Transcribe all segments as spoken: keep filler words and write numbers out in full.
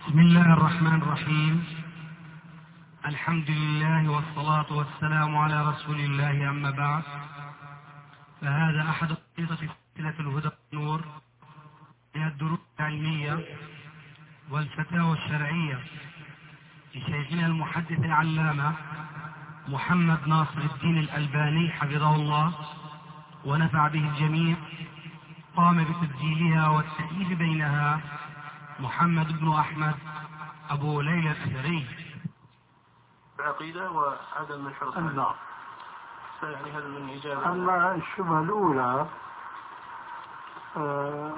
بسم الله الرحمن الرحيم. الحمد لله والصلاة والسلام على رسول الله، أما بعد، فهذا أحد أنشطة سلسلة الهدى والنور من الدروس العلمية والفتاوى الشرعية لشيخنا المحدث العلامة محمد ناصر الدين الألباني حفظه الله ونفع به الجميع. قام بتسجيلها والتأليف بينها محمد بن أحمد أبو ليلى الأثري. العقيدة وعدم من حرص النار. يعني هذا من إجابة. أما الشبهة الأولى آه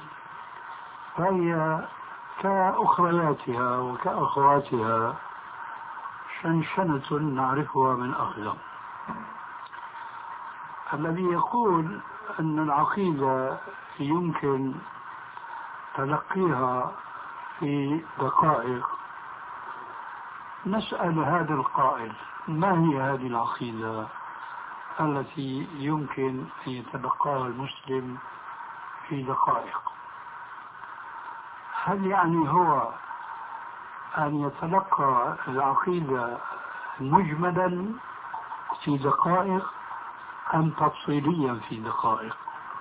فهي كأخرياتها وكأخواتها شنشنة نعرفها من أخذ. الذي يقول أن العقيدة يمكن تلقيها في دقائق، نسأل هذا القائل: ما هي هذه العقيدة التي يمكن أن يتلقاها المسلم في دقائق؟ هل يعني هو أن يتلقى العقيدة مجملا في دقائق أم تفصيليا في دقائق؟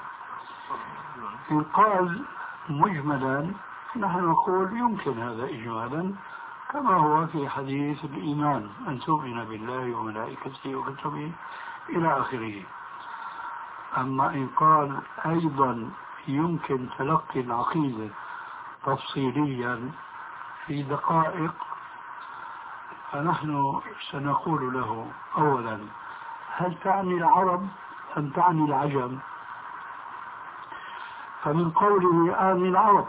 إن قال مجملا نحن نقول يمكن هذا إجمالا، كما هو في حديث الإيمان أن تؤمن بالله وملائكته وكتبه إلى آخره. أما إن قال أيضا يمكن تلقي العقيدة تفصيليا في دقائق، فنحن سنقول له: أولا، هل تعني العرب أم تعني العجم؟ فمن قوله آني العرب،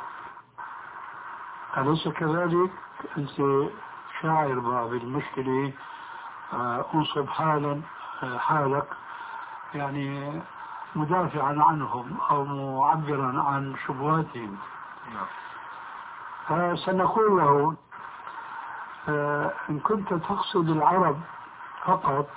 أليس كذلك؟ أنت شاعر بالمشكلة، أنصب حالا حالك يعني مدافعا عنهم أو معبرا عن شبهاتهم. فسنقول له: إن كنت تقصد العرب فقط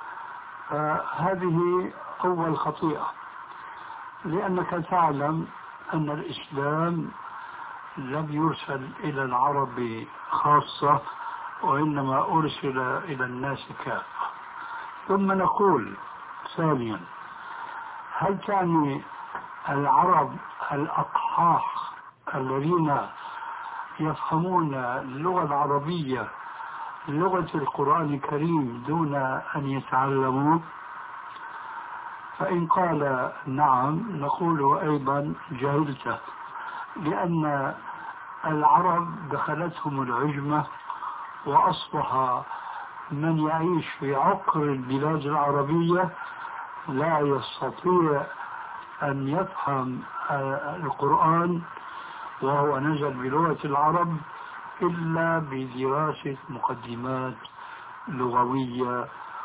فهذه أول خطيئة، لأنك تعلم أن الإسلام لم يرسل إلى العرب خاصة، وإنما أرسل إلى الناس كافة. ثم نقول ثانيا: هل تعني العرب الأقحاح الذين يفهمون اللغة العربية لغة القرآن الكريم دون أن يتعلموا؟ فإن قال نعم نقول أيضا جهلته، لأن العرب دخلتهم العجمة، وأصبح من يعيش في عقر البلاد العربية لا يستطيع أن يفهم القرآن وهو نزل بلغة العرب إلا بدراسة مقدمات لغوية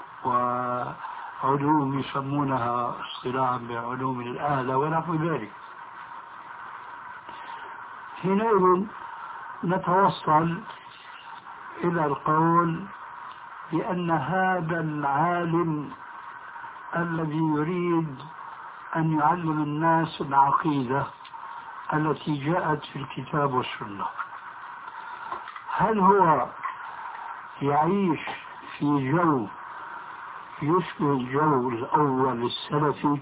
وعلوم يسمونها اصطلاحا بعلوم الآلة ونحو ذلك. حينئذ نتوصل إلى القول بأن هذا العالم الذي يريد أن يعلم الناس العقيدة التي جاءت في الكتاب والسنة، هل هو يعيش في جو يشبه الجو الأول السلفي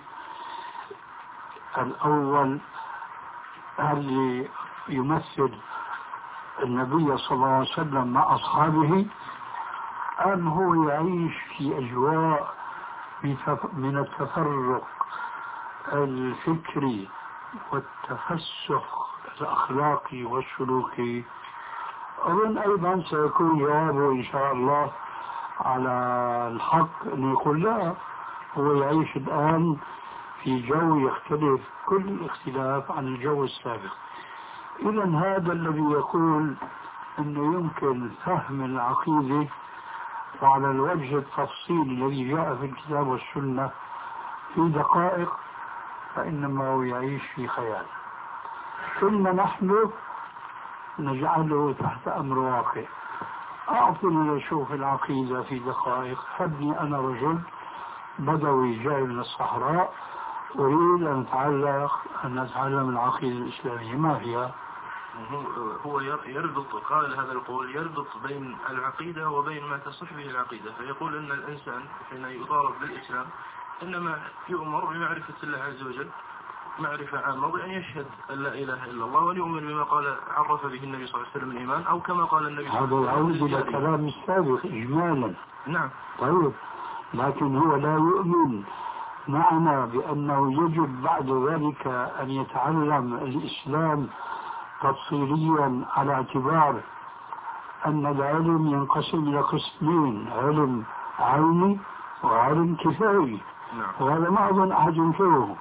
الأول اللي يمثل النبي صلى الله عليه وسلم مع أصحابه، أم هو يعيش في أجواء من التفرق الفكري والتفسخ الأخلاقي والسلوكي؟ أظن أيضا سيكون جوابه إن شاء الله على الحق أن يقول لا، هو يعيش الآن في جو يختلف كل الاختلاف عن الجو السابق. إذا هذا الذي يقول أنه يمكن فهم العقيدة وعلى الوجه التفصيلي الذي جاء في الكتاب والسنة في دقائق، فإنما هو يعيش في خيال. ثم نحن نجعله تحت أمر واقع: أعطني أشوف العقيدة في دقائق. خذني أنا رجل بدوي جاي من الصحراء أريد أن أتعلق أن أتعلم العقيدة الإسلامية، ما فيها؟ هو يربط قال هذا القول يربط بين العقيدة وبين ما تصح به العقيدة، فيقول أن الإنسان حين يطالب بالإسلام إنما يؤمر بمعرفة الله عز وجل معرفة عامة، وأن يشهد أن لا إله إلا الله، وأن يؤمن بما قال عرف به النبي صلى الله عليه وسلم الإيمان، أو كما قال النبي صلى الله عليه وسلم. هذا يعود إلى كلام السابق إجمالا. نعم. طيب، لكن هو لا يؤمن معنا بأنه يجب بعد ذلك أن يتعلم الإسلام تفصيليا، على اعتبار أن العلم ينقسم إلى قسمين: علم عيني وعلم كفائي. نعم. وهذا ما أظن أحد ينكره.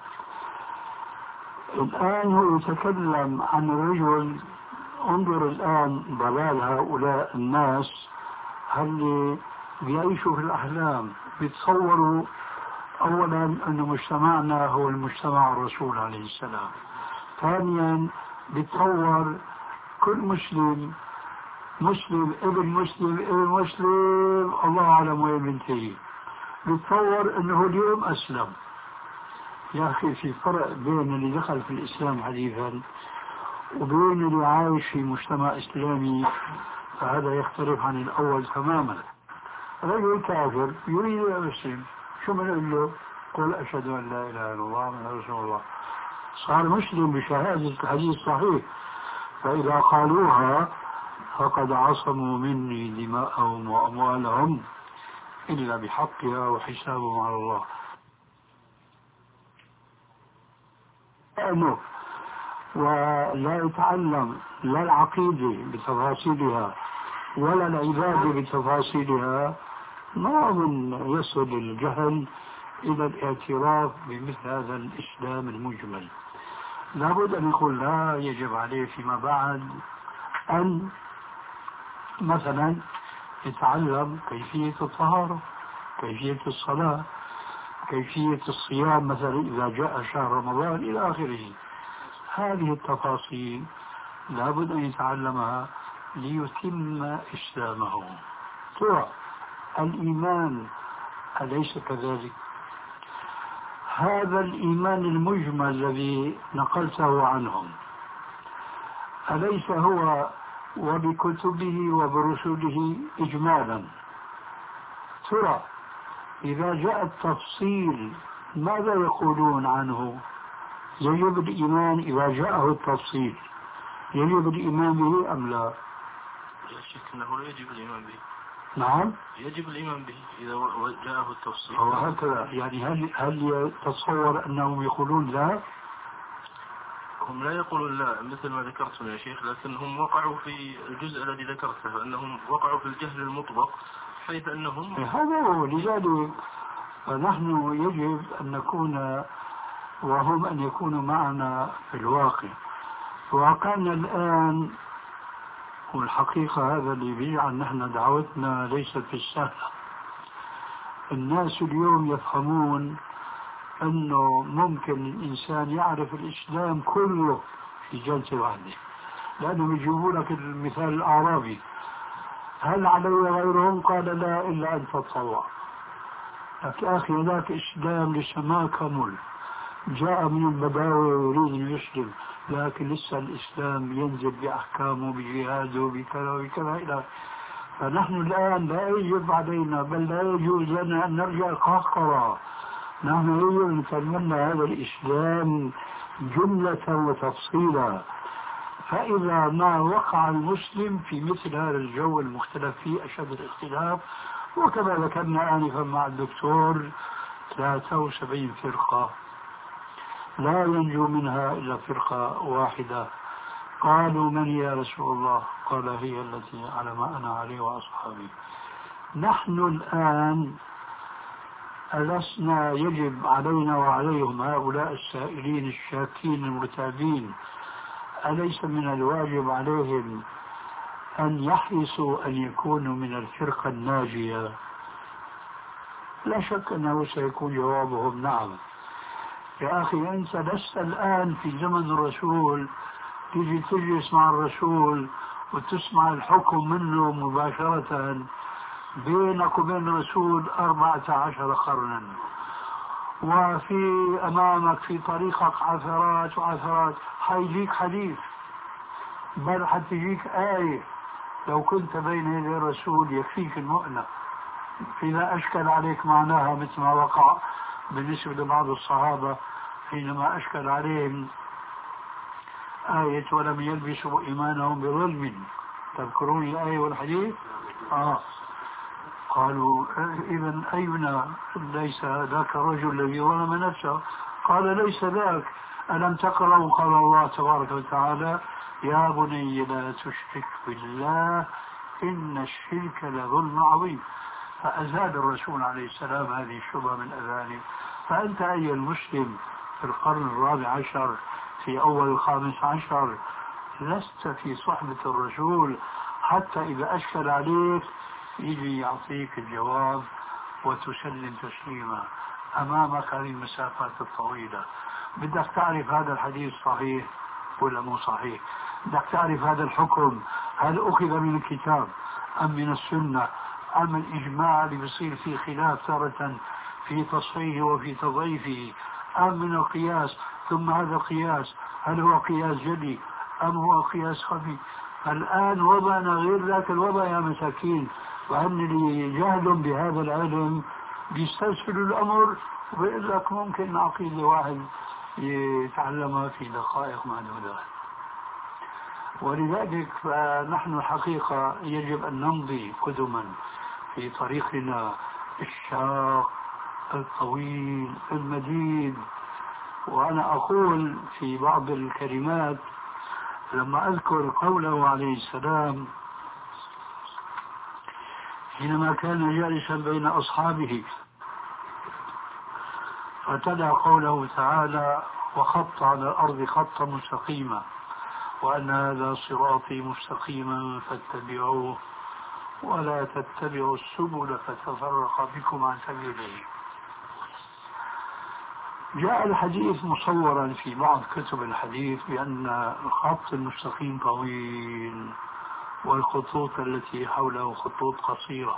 الآن هو يتكلم عن الرجل. انظر الآن ضلال هؤلاء الناس اللي بيعيشوا في الأحلام، بيتصوروا أولا أن مجتمعنا هو المجتمع الرسول عليه السلام. ثانيا بيتصور كل مسلم مسلم ابن مسلم ابن مسلم الله أعلم وين بنتهي. بيتصور أنه اليوم أسلم. يا أخي، في فرق بين اللي دخل في الإسلام حديثا وبين اللي عايش في مجتمع إسلامي، فهذا يختلف عن الأول تماما. رجل كافر يريد أن يسلم، شو بنقول له؟ قل أشهد أن لا إله إلا الله محمد رسول الله. صار مسلم بشهادة الحديث صحيح، فإذا قالوها فقد عصموا مني دماءهم وأموالهم إلا بحقها وحسابهم على الله. أنه ولا يتعلم لا العقيدة بتفاصيلها ولا العبادة بتفاصيلها، ما أظن يصل الجهل إلى الاعتراف بمثل هذا الإسلام المجمل. لابد أن يقول لا، يجب عليه فيما بعد أن مثلا يتعلم كيفية الطهارة، كيفية الصلاة، كيفية الصيام مثلا إذا جاء شهر رمضان إلى آخره. هذه التفاصيل لابد أن يتعلمها ليتم إسلامه. ترى الإيمان أليس كذلك؟ هذا الإيمان المجمل الذي نقلته عنهم أليس هو وبكتبه وبرسله إجمالا؟ ترى إذا جاء التفصيل ماذا يقولون عنه؟ يجب الإيمان إذا جاءه التفصيل، يجب الإيمان به أم لا؟ لا شك أنه لا يجب الإيمان به. نعم، يجب الإيمان به إذا جاءه التفصيل. هو هكذا يعني. هل هل يتصور أنهم يقولون لا؟ هم لا يقولون لا مثل ما ذكرتم يا شيخ، لكن هم وقعوا في الجزء الذي ذكرته، أنهم وقعوا في الجهل المطبق، حيث أنهم هذا هو. لذلك فنحن يجب أن نكون وهم أن يكونوا معنا في الواقع. واقعنا الآن والحقيقة هذا اللي بيجعل نحن دعوتنا ليست بالسهلة. الناس اليوم يفهمون أنه ممكن الإنسان يعرف الإسلام كله في جلسة واحدة، لأنهم يجيبوا لك المثال الأعرابي: هل علي غيرهم؟ قال لا إلا أن تتطوع. لك يا أخي ذاك إسلام لسه ما كمل، جاء من البداوة ويريد أن يسلم، لكن لسه الإسلام ينزل بأحكامه بجهاده بكذا وبكذا إلى. فنحن الآن لا يجب علينا بل لا يجوز لنا أن نرجع القهقرة. نحن يجب أن نتمنى هذا الإسلام جملة وتفصيلا. فإذا ما وقع المسلم في مثل هذا الجو المختلف فيه أشد الاختلاف، وكما ذكرنا آنفا مع الدكتور ثلاثة وسبعين فرقة لا ينجو منها إلا فرقة واحدة. قالوا من يا رسول الله؟ قال هي التي على ما أنا عليه وأصحابي. نحن الآن ألسنا يجب علينا وعليهم هؤلاء السائلين الشاكين المرتابين، أليس من الواجب عليهم أن يحرصوا أن يكونوا من الفرقة الناجية؟ لا شك أنه سيكون جوابهم نعم. يا أخي أنت لست الآن في زمن الرسول تيجي تجلس مع الرسول وتسمع الحكم منه مباشرة. بينك وبين الرسول أربعة عشر قرنا، وفي أمامك في طريقك عثرات وعثرات. حيجيك حديث بل حتجيك آية لو كنت بين يدي الرسول يكفيك المؤنة، إذا أشكل عليك معناها مثل ما وقع بالنسبة لبعض الصحابة حينما أشكل عليهم آية ولم يلبسوا إيمانهم بظلم. تذكرون الآية والحديث؟ آه. قالوا إذن أينا ليس ذاك الرجل الذي ظلم نفسه؟ قال ليس ذاك. ألم تقرأوا قال الله تبارك وتعالى يا بني لا تشرك بالله إن الشرك لظلم عظيم. فأزال الرسول عليه السلام هذه الشبهة من أذانه. فأنت أيها المسلم في القرن الرابع عشر في أول الخامس عشر لست في صحبة الرسول حتى إذا أشكل عليك يجي يعطيك الجواب وتسلم تسليما أمامك هذه المسافات الطويلة. بدك تعرف هذا الحديث صحيح ولا مو صحيح، بدك تعرف هذا الحكم هل أخذ من الكتاب أم من السنة أم الإجماع اللي بيصير فيه خلاف تارة في تصحيحه وفي تضعيفه أم من القياس، ثم هذا القياس هل هو قياس جلي أم هو قياس خفي. الآن وضعنا غير ذاك الوضع يا مساكين، وأن اللي جهل بهذا العلم بيستسهلوا الأمر وبيقول لك ممكن عقيدة واحد يتعلمها في دقائق معدودة. ولذلك فنحن الحقيقة يجب أن نمضي قدما في طريقنا الشاق الطويل المديد. وأنا أقول في بعض الكلمات لما أذكر قوله عليه السلام حينما كان جالسا بين أصحابه فتلا قوله تعالى وخط على الأرض خطا مستقيما وأن هذا صراطي مستقيما فاتبعوه ولا تتبعوا السبل فتفرق بكم عن سبيله. جاء الحديث مصورا في بعض كتب الحديث بأن الخط المستقيم طويل والخطوط التي حوله خطوط قصيرة.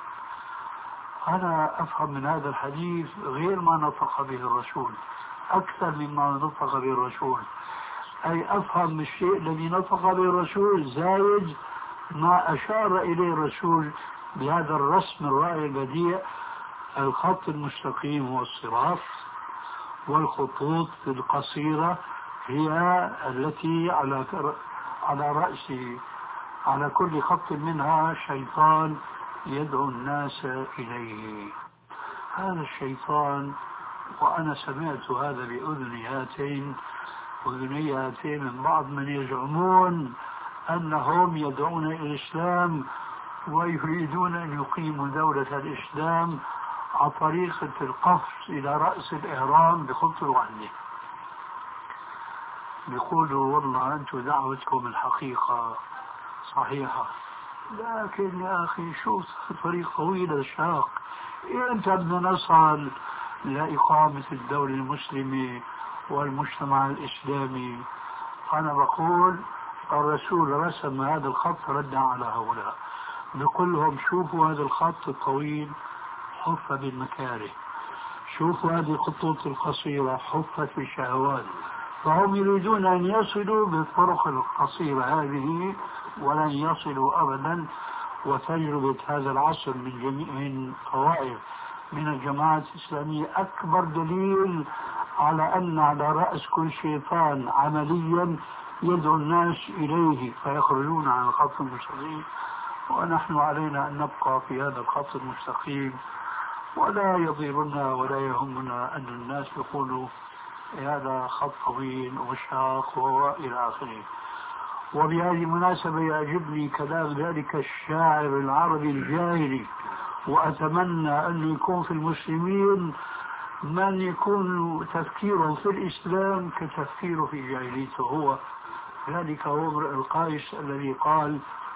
أنا أفهم من هذا الحديث غير ما نطق به الرسول أكثر مما نطق به الرسول، أي أفهم الشيء الذي نطق به الرسول زايد ما أشار إليه الرسول بهذا الرسم الرائع البديع. الخط المستقيم هو الصراط والخطوط القصيرة هي التي على على رأس على كل خط منها شيطان يدعو الناس إليه. هذا الشيطان وأنا سمعت هذا بأذني هاتين أذني هاتين من بعض من يزعمون أنهم يدعون إلى الإسلام ويريدون أن يقيموا دولة الإسلام على طريقة القفز إلى رأس الإهرام بخطوة واحدة. بيقولوا والله أنتم دعوتكم الحقيقة صحيحة، لكن يا أخي شو طريق طويل شاق، إمتى بدنا نصل لإقامة الدولة المسلمة والمجتمع الإسلامي؟ أنا بقول الرسول رسم هذا الخط ردا على هؤلاء، بقول لهم شوفوا هذا الخط الطويل حف بالمكاره، شوفوا هذه الخطوط القصيرة حفت بالشهوات، فهم يريدون أن يصلوا بالطرق القصيرة هذه ولن يصلوا أبدا. وتجربة هذا العصر من جميع الطوائف من الجماعات الإسلامية أكبر دليل على أن على رأس كل شيطان عمليا يدعو الناس إليه فيخرجون عن الخط المستقيم. ونحن علينا أن نبقى في هذا الخط المستقيم ولا يضيرنا ولا يهمنا أن الناس يقولوا هذا خط طويل وشاق وإلى آخره. وبهذه المناسبة يعجبني كلام ذلك الشاعر العربي الجاهلي، وأتمنى أن يكون في المسلمين من يكون تفكيره في الإسلام كتفكيره في جاهليته هو. ذلك هو امرؤ القيس الذي قال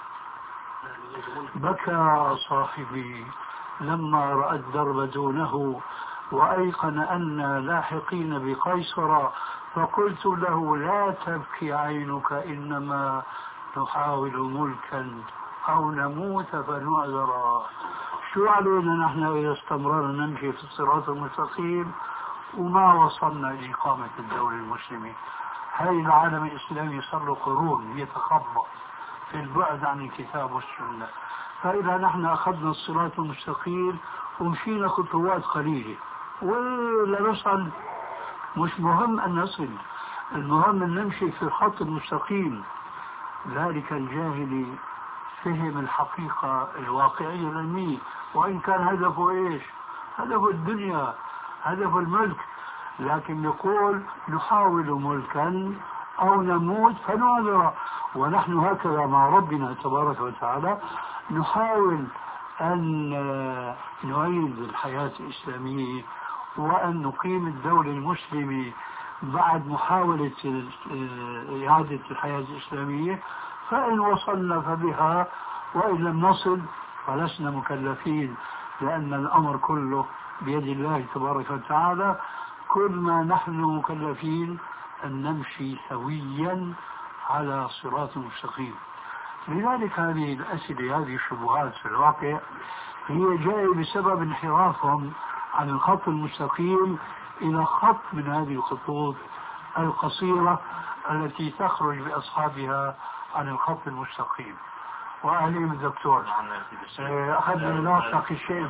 بكى صاحبي لما رأى الدرب دونه وأيقن أن لاحقين بقيصر فقلت له لا تبكي عينك إنما نحاول ملكا أو نموت فنعذر. شو علينا نحن إذا استمررنا نمشي في الصراط المستقيم وما وصلنا لإقامة الدولة المسلمة؟ هاي العالم الإسلامي صار له قرون يتخبط في البعد عن الكتاب والسنة. فإذا نحن أخذنا الصراط المستقيم ومشينا خطوات قليلة ولا نصل، مش مهم أن نصل، المهم أن نمشي في الخط المستقيم. ذلك الجاهل فهم الحقيقة الواقعية العلمية، وإن كان هدفه إيش؟ هدفه الدنيا، هدفه الملك، لكن يقول نحاول ملكا أو نموت فنعذر. ونحن هكذا مع ربنا تبارك وتعالى نحاول أن نعيد الحياة الإسلامية وأن نقيم الدولة المسلمة بعد محاولة إعادة الحياة الإسلامية. فإن وصلنا فبها، وإن لم نصل فلسنا مكلفين، لأن الأمر كله بيد الله تبارك وتعالى. كل ما نحن مكلفين أن نمشي سويا على صراط مستقيم. لذلك هذه الأسئلة، هذه الشبهات في الواقع هي جاية بسبب انحرافهم عن الخط المستقيم إلى خط من هذه الخطوط القصيرة التي تخرج بأصحابها عن الخط المستقيم. وأهلين الدكتور أخذنا نلاحق الشيء.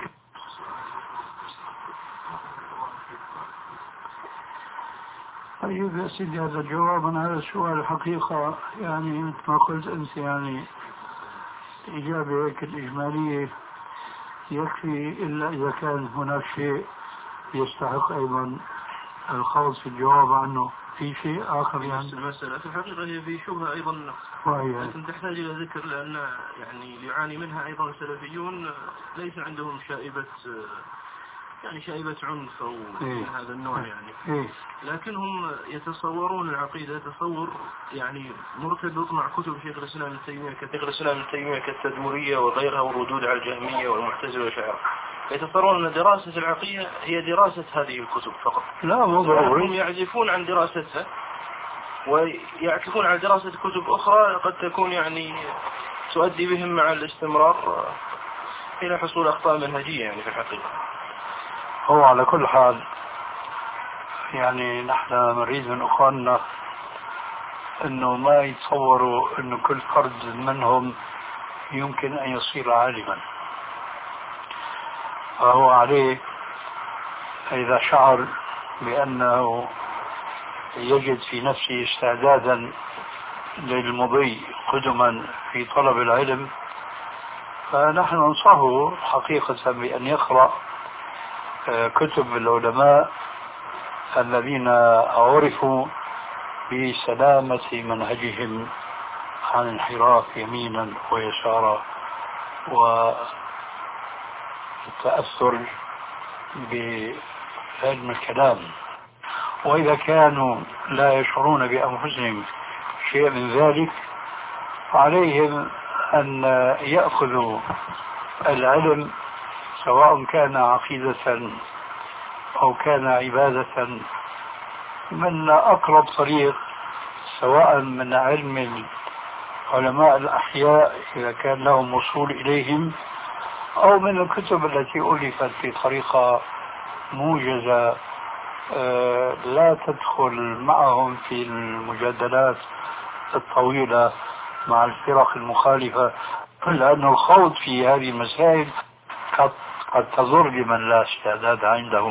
طيب يا سيدي، هذا الجواب عن هذا السؤال الحقيقة يعني مثل ما قلت أنت، يعني إجابة هيك الإجمالية يكفي، إلا إذا كان هناك شيء يستحق أيضا الخوض في الجواب عنه. في شيء آخر يعني المسألة في الحقيقة هي في شبهة أيضا لكن تحتاج إلى ذكر، لأن يعني يعاني منها أيضا السلفيون، ليس عندهم شائبة يعني شائبة عنف أو إيه؟ هذا النوع يعني إيه؟ لكنهم يتصورون العقيدة تصور يعني مرتبط مع كتب شيخ الإسلام ابن تيمية كشيخ الإسلام ابن تيمية كالتدمرية وغيرها والردود على الجهمية والمعتزلة والأشاعرة. يتصورون أن دراسة العقيدة هي دراسة هذه الكتب فقط. لا مو ضروري. هم يعزفون عن دراستها ويعكفون على دراسة كتب أخرى قد تكون يعني تؤدي بهم مع الاستمرار إلى حصول أخطاء منهجية يعني في الحقيقة. هو على كل حال يعني نحن نريد من أخواننا أنه ما يتصوروا أنه كل فرد منهم يمكن أن يصير عالما. فهو عليه إذا شعر بأنه يجد في نفسه استعدادا للمضي قدما في طلب العلم، فنحن ننصحه حقيقة بأن يقرأ كتب العلماء الذين عرفوا بسلامة منهجهم عن انحراف يمينا ويسارا والتأثر بعلم الكلام. وإذا كانوا لا يشعرون بأنفسهم شيء من ذلك فعليهم أن يأخذوا العلم سواء كان عقيدة أو كان عبادة من أقرب طريق، سواء من علم علماء الأحياء إذا كان لهم وصول إليهم، أو من الكتب التي ألفت بطريقة موجزة لا تدخل معهم في المجادلات الطويلة مع الفرق المخالفة، لأن الخوض في هذه المسائل قد, قد تضر بمن لا استعداد عنده،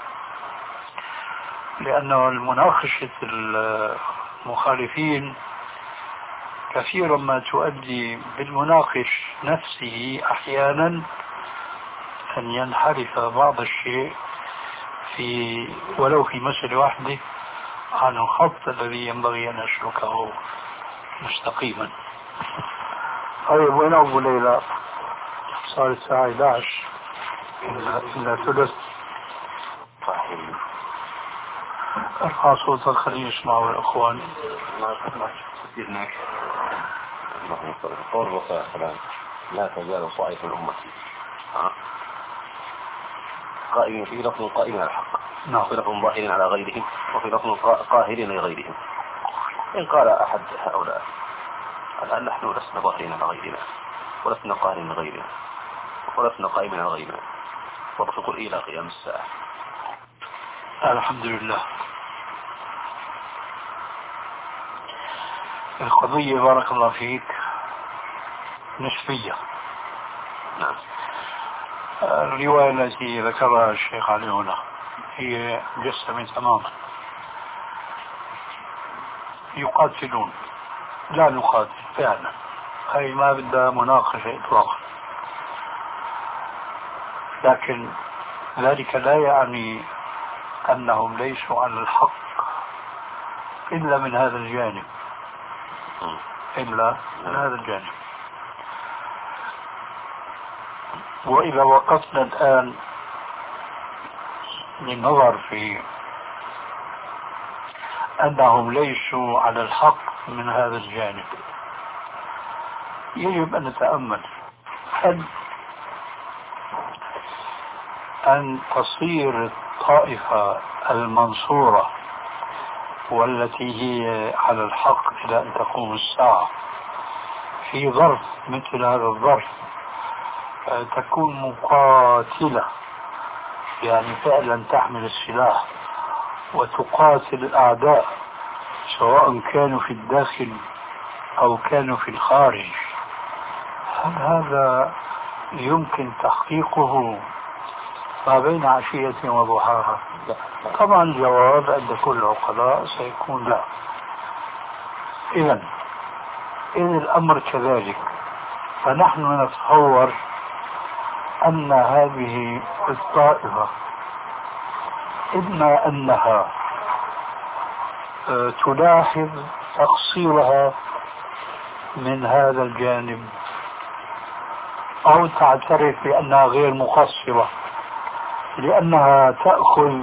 لأنه المناقشة المخالفين كثيرا ما تؤدي بالمناقش نفسه أحيانا أن ينحرف بعض الشيء في ولو في مسألة واحدة عن الخط الذي ينبغي أن يسلكه مستقيما. طيب وين أبو ليلى؟ صار الساعة إحدى عشر إلا ثلث. ارفع صوتك خلينا نسمعه الأخوان. قول الرسول صلى الله عليه وسلم لا تزال طائفة من أمتي قائمين في لفظ قائمين على الحق، في لفظ ظاهرين على غيرهم، وفي لفظ قاهرين لغيرهم. إن قال أحد هؤلاء الآن نحن لسنا ظاهرين على غيرنا ولسنا قاهرين لغيرنا ولسنا قائمين على غيرنا، وتقول إلى قيام الساعة. الحمد لله. القضية بارك الله فيك نسبية. نعم. الرواية التي ذكرها الشيخ علي هنا هي مجسمة تماما. يقاتلون، لا نقاتل فعلا، هي ما بدها مناقشة إطلاقا، لكن ذلك لا يعني أنهم ليسوا على الحق إلا من هذا الجانب، إلا من هذا الجانب. وإذا وقفنا الآن للنظر في أنهم ليسوا على الحق من هذا الجانب، يجب أن نتأمل هل أن تصير الطائفة المنصورة والتي هي على الحق إلى أن تقوم الساعة في ظرف مثل هذا الظرف تكون مقاتلة، يعني فعلا تحمل السلاح وتقاتل الأعداء سواء كانوا في الداخل أو كانوا في الخارج، هل هذا يمكن تحقيقه ما بين عشية وضحاها؟ طبعا الجواب عند كل العقلاء سيكون لا. إذن إذ الأمر كذلك، فنحن نتصور أن هذه الطائفة إما أنها تلاحظ تقصيرها من هذا الجانب أو تعترف بأنها غير مقصرة، لأنها تأخذ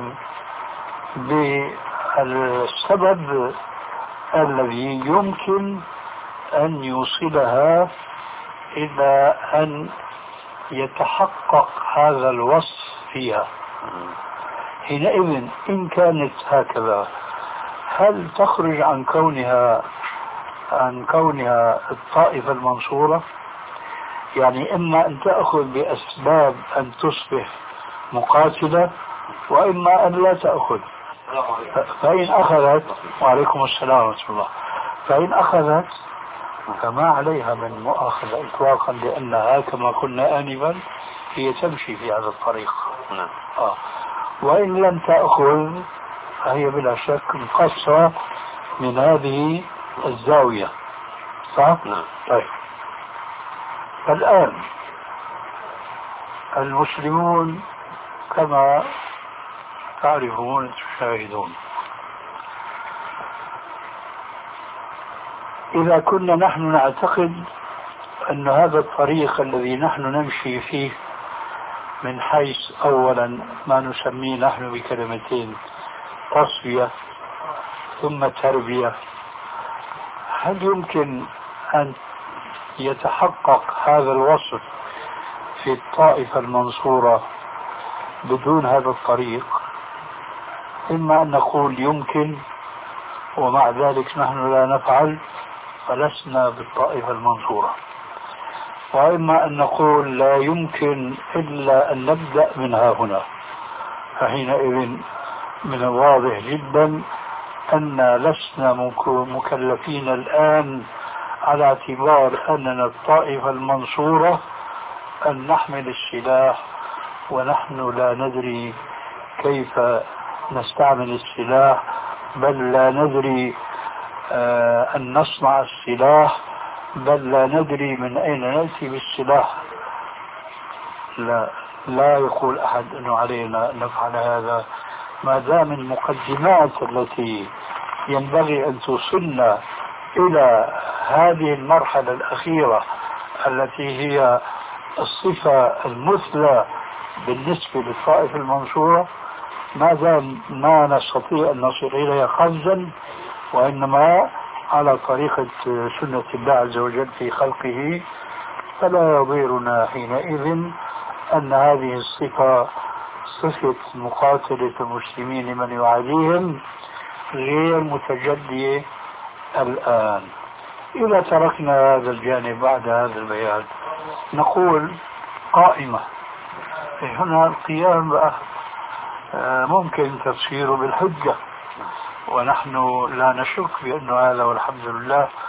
بالسبب الذي يمكن أن يوصلها إلى أن يتحقق هذا الوصف فيها. حينئذ إن كانت هكذا هل تخرج عن كونها عن كونها الطائفة المنصورة؟ يعني إما أن تأخذ بأسباب أن تصبح مقاتلة وإما أن لا تأخذ. فإن أخذت، وعليكم السلام ورحمة الله، فإن أخذت فما عليها من مؤاخذة إطلاقا، لأنها كما قلنا آنفا هي تمشي في هذا الطريق. آه. وإن لم تأخذ فهي بلا شك مقصة من هذه الزاوية، صح؟ نعم. طيب، فالآن المسلمون كما تعرفون تشاهدون، إذا كنا نحن نعتقد أن هذا الطريق الذي نحن نمشي فيه من حيث أولا ما نسميه نحن بكلمتين تصفية ثم تربية، هل يمكن أن يتحقق هذا الوصف في الطائفة المنصورة بدون هذا الطريق؟ إما أن نقول يمكن ومع ذلك نحن لا نفعل فلسنا بالطائفة المنصورة، وإما أن نقول لا يمكن إلا أن نبدأ من ها هنا، فحينئذ من الواضح جدا أن لسنا مكلفين الآن على اعتبار أننا الطائفة المنصورة أن نحمل السلاح ونحن لا ندري كيف نستعمل السلاح، بل لا ندري آه أن نصنع السلاح، بل لا ندري من أين نأتي بالسلاح. لا لا يقول أحد أنه علينا أن نفعل هذا، ما دام المقدمات التي ينبغي أن توصلنا إلى هذه المرحلة الأخيرة التي هي الصفة المثلى بالنسبة للطائفة المنصورة، ما دام ما نستطيع أن نصل إليها قفزا، وإنما على طريقة سنة الله عز وجل في خلقه، فلا يضيرنا حينئذ أن هذه الصفة صفة مقاتلة المسلمين لمن يعاديهم غير متجدية الآن. إذا تركنا هذا الجانب بعد هذا البيان نقول قائمة. هنا القيام بقى ممكن تفسيره بالحجة، ونحن لا نشك بأن هذا والحمد لله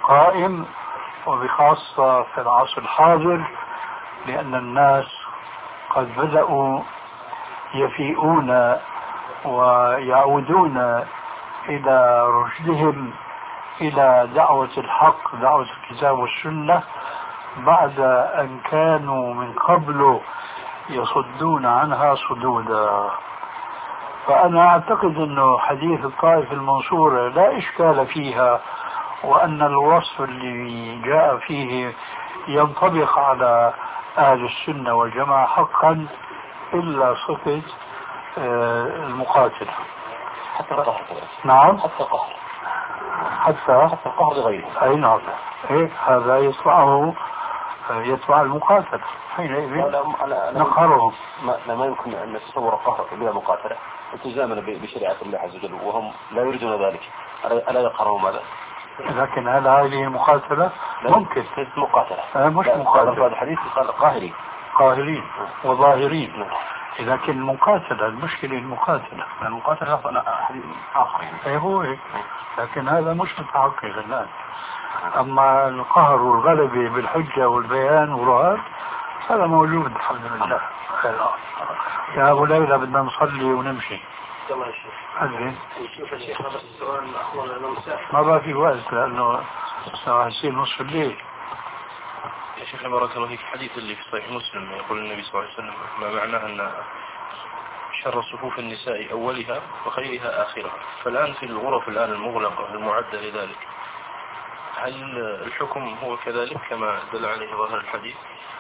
قائم، وبخاصة في العصر الحاضر، لأن الناس قد بدأوا يفيئون ويعودون إلى رشدهم، إلى دعوة الحق، دعوة الكتاب والسنة، بعد أن كانوا من قبل يصدون عنها صدودا. فأنا أعتقد أنه حديث الطائف المنصورة لا إشكال فيها، وأن الوصف اللي جاء فيه ينطبق على أهل السنة والجماعة حقا، إلا صفة المقاتلة. حتى القهر. نعم، حتى القهر. حتى حتى القهر لغيره. أي نعم. إيه هذا يطلعه يتبع المقاتلة، حينئذ نقهرهم. ما, ما يمكن أن نتصور القهر بلا مقاتلة التزاما بشريعة الله عز وجل، وهم لا يريدون ذلك. ألا يقهرهم هذا؟ لكن هل هذه المقاتلة؟ ممكن مقاتلة. آه مش مقاتلة. الحديث قال قاهرين قاهرين وظاهرين. لكن المقاتلة، المشكلة المقاتلة المقاتلة آخر يعني. هو هيك، لكن هذا مش متحقق الآن. أما القهر والغلبة بالحجة والبيان والرهاب هذا موجود الحمد لله. يا أبو ليلى بدنا نصلي ونمشي. يلا يا شيخ. أذن. شوف يا شيخ هذا السؤال أخونا نمسح. ما بقى في وقت لأنه سيصير نصف الليل. يا شيخ بارك الله فيك، حديث اللي في صحيح مسلم يقول النبي صلى الله عليه وسلم ما معناه أن شر صفوف النساء أولها وخيرها آخرها. فالآن في الغرف الآن المغلقة المعدة لذلك، هل الحكم هو كذلك كما دل عليه ظاهر الحديث؟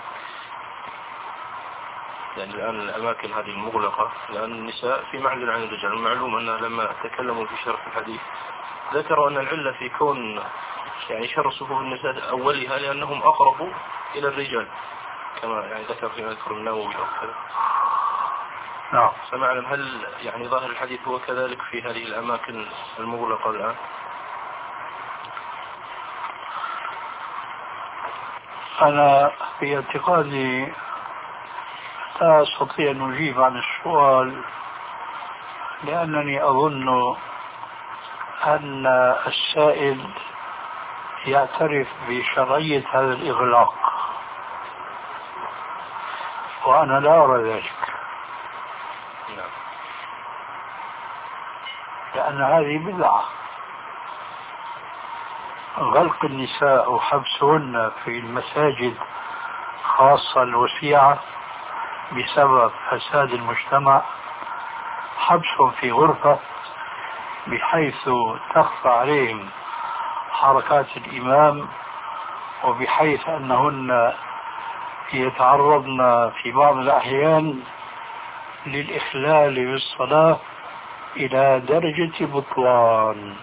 يعني الآن الأماكن هذه المغلقة، الآن النساء في معزل عن الرجال. معلوم أن لما تكلموا في شرح الحديث ذكروا أن العلة في كون يعني شر صفوف النساء أولها لأنهم أقربوا إلى الرجال، كما يعني ذكر في مذكر النووي وكذا. نعم. فمعلم هل يعني ظاهر الحديث هو كذلك في هذه الأماكن المغلقة الآن؟ أنا في اعتقادي لا أستطيع أن أجيب عن السؤال، لأنني أظن أن السائل يعترف بشرعية هذا الإغلاق، وأنا لا أرى ذلك، لأن هذه بدعة. غلق النساء وحبسهن في المساجد خاصة الوسيعة بسبب فساد المجتمع، حبسهم في غرفة بحيث تخفى عليهم حركات الإمام، وبحيث أنهن يتعرضن في بعض الأحيان للإخلال بالصلاة إلى درجة بطلان.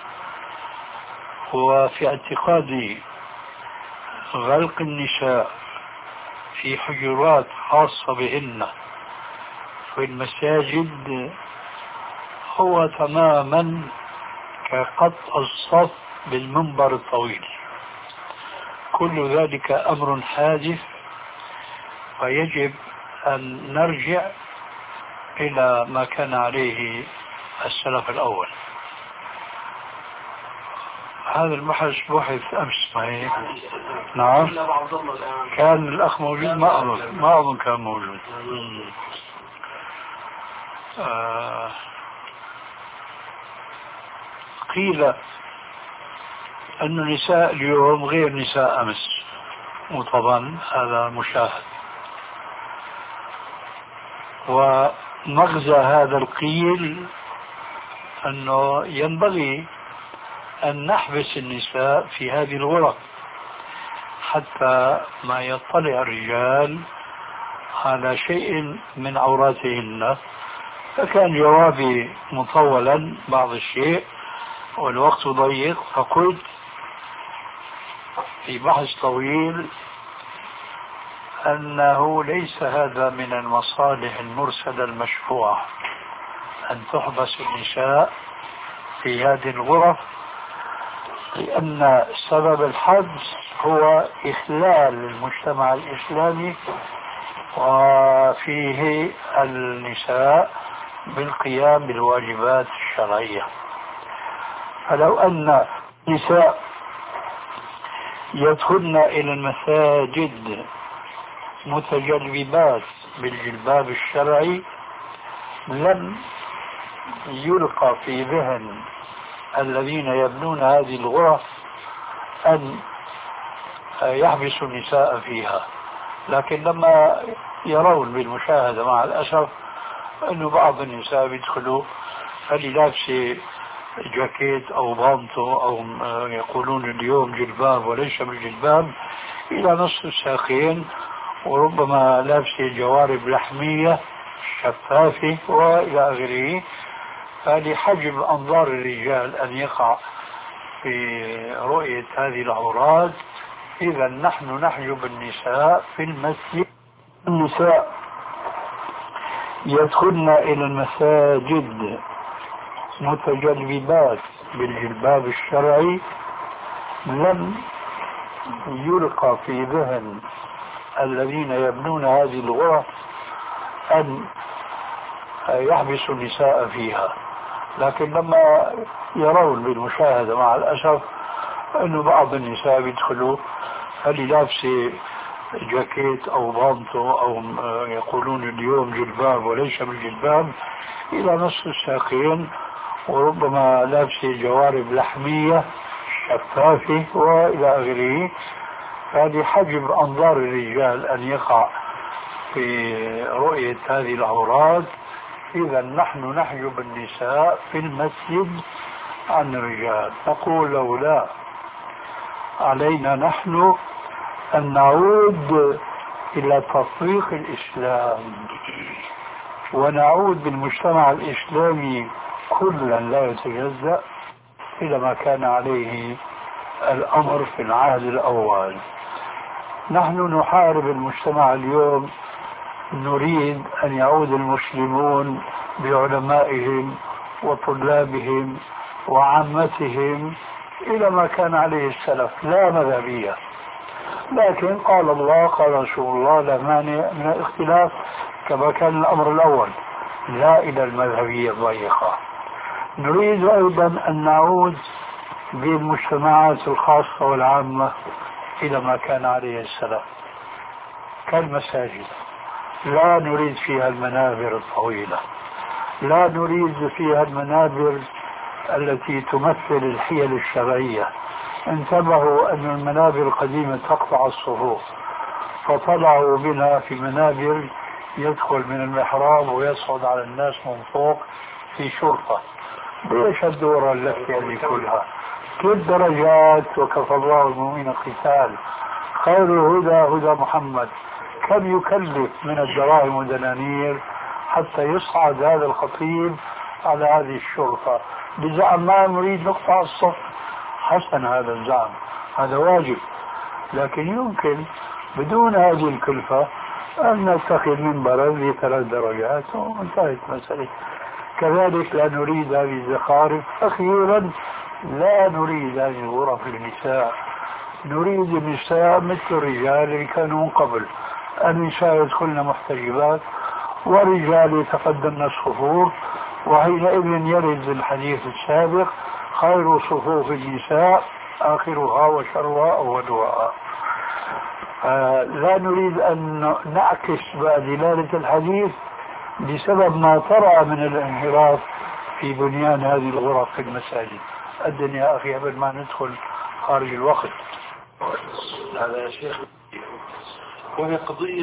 وفي اعتقادي غلق النساء في حجرات خاصة بهن في المساجد هو تماما كقطع الصف بالمنبر الطويل. كل ذلك أمر حادث، ويجب أن نرجع إلى ما كان عليه السلف الأول. هذا البحث بحث أمس معي. نعم. كان الأخ موجود؟ ما أظن ما أظن كان موجود. آه قيل أن النساء اليوم غير نساء أمس، وطبعا هذا مشاهد. ومغزى هذا القيل أنه ينبغي أن نحبس النساء في هذه الغرف حتى ما يطلع الرجال على شيء من عوراتهن. فكان جوابي مطولا بعض الشيء والوقت ضيق، فقلت في بحث طويل أنه ليس هذا من المصالح المرسلة المشروعة أن تحبس النساء في هذه الغرف، لأن سبب الحبس هو إخلال المجتمع الإسلامي وفيه النساء بالقيام بالواجبات الشرعية. فلو أن النساء يدخلن إلى المساجد متجلبات بالجلباب الشرعي لم يلقى في ذهن الذين يبنون هذه الغرف أن يحبسوا النساء فيها، لكن لما يرون بالمشاهدة مع الأسف أنه بعض النساء بيدخلوا اللي لابسة جاكيت أو بانتو أو يقولون اليوم جلباب وليس بالجلباب إلى نصف الساقين، وربما لابسة جوارب لحمية شفافة وإلى آخره. فلحجب أنظار الرجال أن يقع في رؤية هذه العورات، إذا نحن نحجب النساء في المسجد. النساء يدخلن إلى المساجد متجلبات بالجلباب الشرعي لم يلقى في ذهن الذين يبنون هذه الغرف أن يحبسوا النساء فيها، لكن لما يرون بالمشاهدة مع الأسف أنه بعض النساء بيدخلوا اللي لابسة جاكيت أو بانتو أو يقولون اليوم جلباب وليس بالجلباب إلى نصف الساقين، وربما لابسة جوارب لحمية شفافة وإلى آخره. فلحجب أنظار الرجال أن يقع في رؤية هذه العورات، إذا نحن نحجب النساء في المسجد عن الرجال. نقول لولا علينا نحن أن نعود إلى تطبيق الإسلام ونعود بالمجتمع الإسلامي كلا لا يتجزأ إلى ما كان عليه الأمر في العهد الأول. نحن نحارب المجتمع اليوم، نريد أن يعود المسلمون بعلمائهم وطلابهم وعامتهم إلى ما كان عليه السلف، لا مذهبية، لكن قال الله قال رسول الله لا مانع من الاختلاف كما كان الأمر الأول، لا إلى المذهبية الضيقة. نريد أيضا أن نعود بالمجتمعات الخاصة والعامة إلى ما كان عليه السلف كالمساجد، لا نريد فيها المنابر الطويلة، لا نريد فيها المنابر التي تمثل الحيل الشرعية. انتبهوا أن المنابر القديمة تقطع الصفوف، فطلعوا بنا في منابر يدخل من المحراب ويصعد على الناس من فوق في شرطة. ليش الدورة اللفة اللي كلها؟ كل درجات وكفى الله المؤمنين القتال، خير الهدى هدى محمد. كم يكلف من الدراهم والدنانير حتى يصعد هذا الخطيب على هذه الشرطة بزعم ما نريد نقطع الصف؟ حسن هذا الزعم، هذا واجب، لكن يمكن بدون هذه الكلفة أن نتخذ منبرا لثلاث درجات وانتهت المسألة. كذلك لا نريد هذه الزخارف. أخيرا لا نريد هذه الغرف للنساء، نريد النساء مثل الرجال اللي كانوا من قبل، النساء يدخلن محتجبات والرجال يتقدمن الصفوف، وحينئذ يرد الحديث السابق خير صفوف النساء آخرها وشرها أولها. آه لا نريد أن نعكس دلالة الحديث بسبب ما ترى من الانحراف في بنيان هذه الغرف في المساجد. الدنيا أخي قبل ما ندخل خارج الوقت. هذا يا شيخ وهي قضية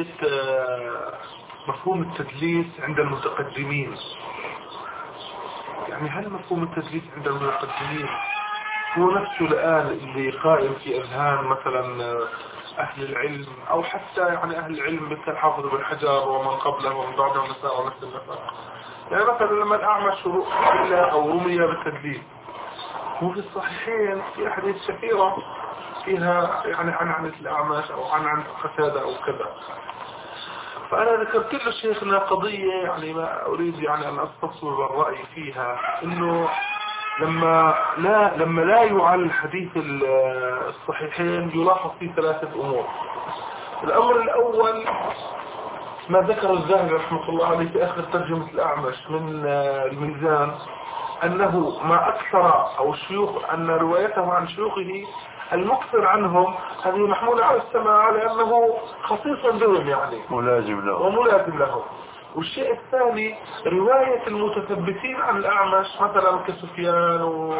مفهوم التدليس عند المتقدمين. يعني هل مفهوم التدليس عند المتقدمين هو نفسه الآن اللي قائم في أذهان مثلا أهل العلم أو حتى يعني أهل العلم مثل حافظ بن حجر ومن قبله ومن بعده النساء ونفس النساء؟ يعني مثلا لما الأعمش رؤيا أو رمي بالتدليس، هو في الصحيحين في أحاديث شهيرة فيها يعني عن عن الأعمش أو عن عن قتادة أو كذا. فأنا ذكرت له شيخنا قضية يعني ما أريد يعني أن أستصوب الرأي فيها، إنه لما لا لما لا يعل حديث الصحيحين يلاحظ فيه ثلاثة أمور. الأمر الأول ما ذكر الذهبي رحمه الله عليه في آخر ترجمة الأعمش من الميزان، أنه ما أكثر أو الشيوخ أن روايته عن شيوخه المكثر عنهم هذه محمولة على السماع لأنه خصيص بهم يعني ملازم له وملازم له. والشيء الثاني رواية المتثبتين عن الأعمش مثلا كسفيان و...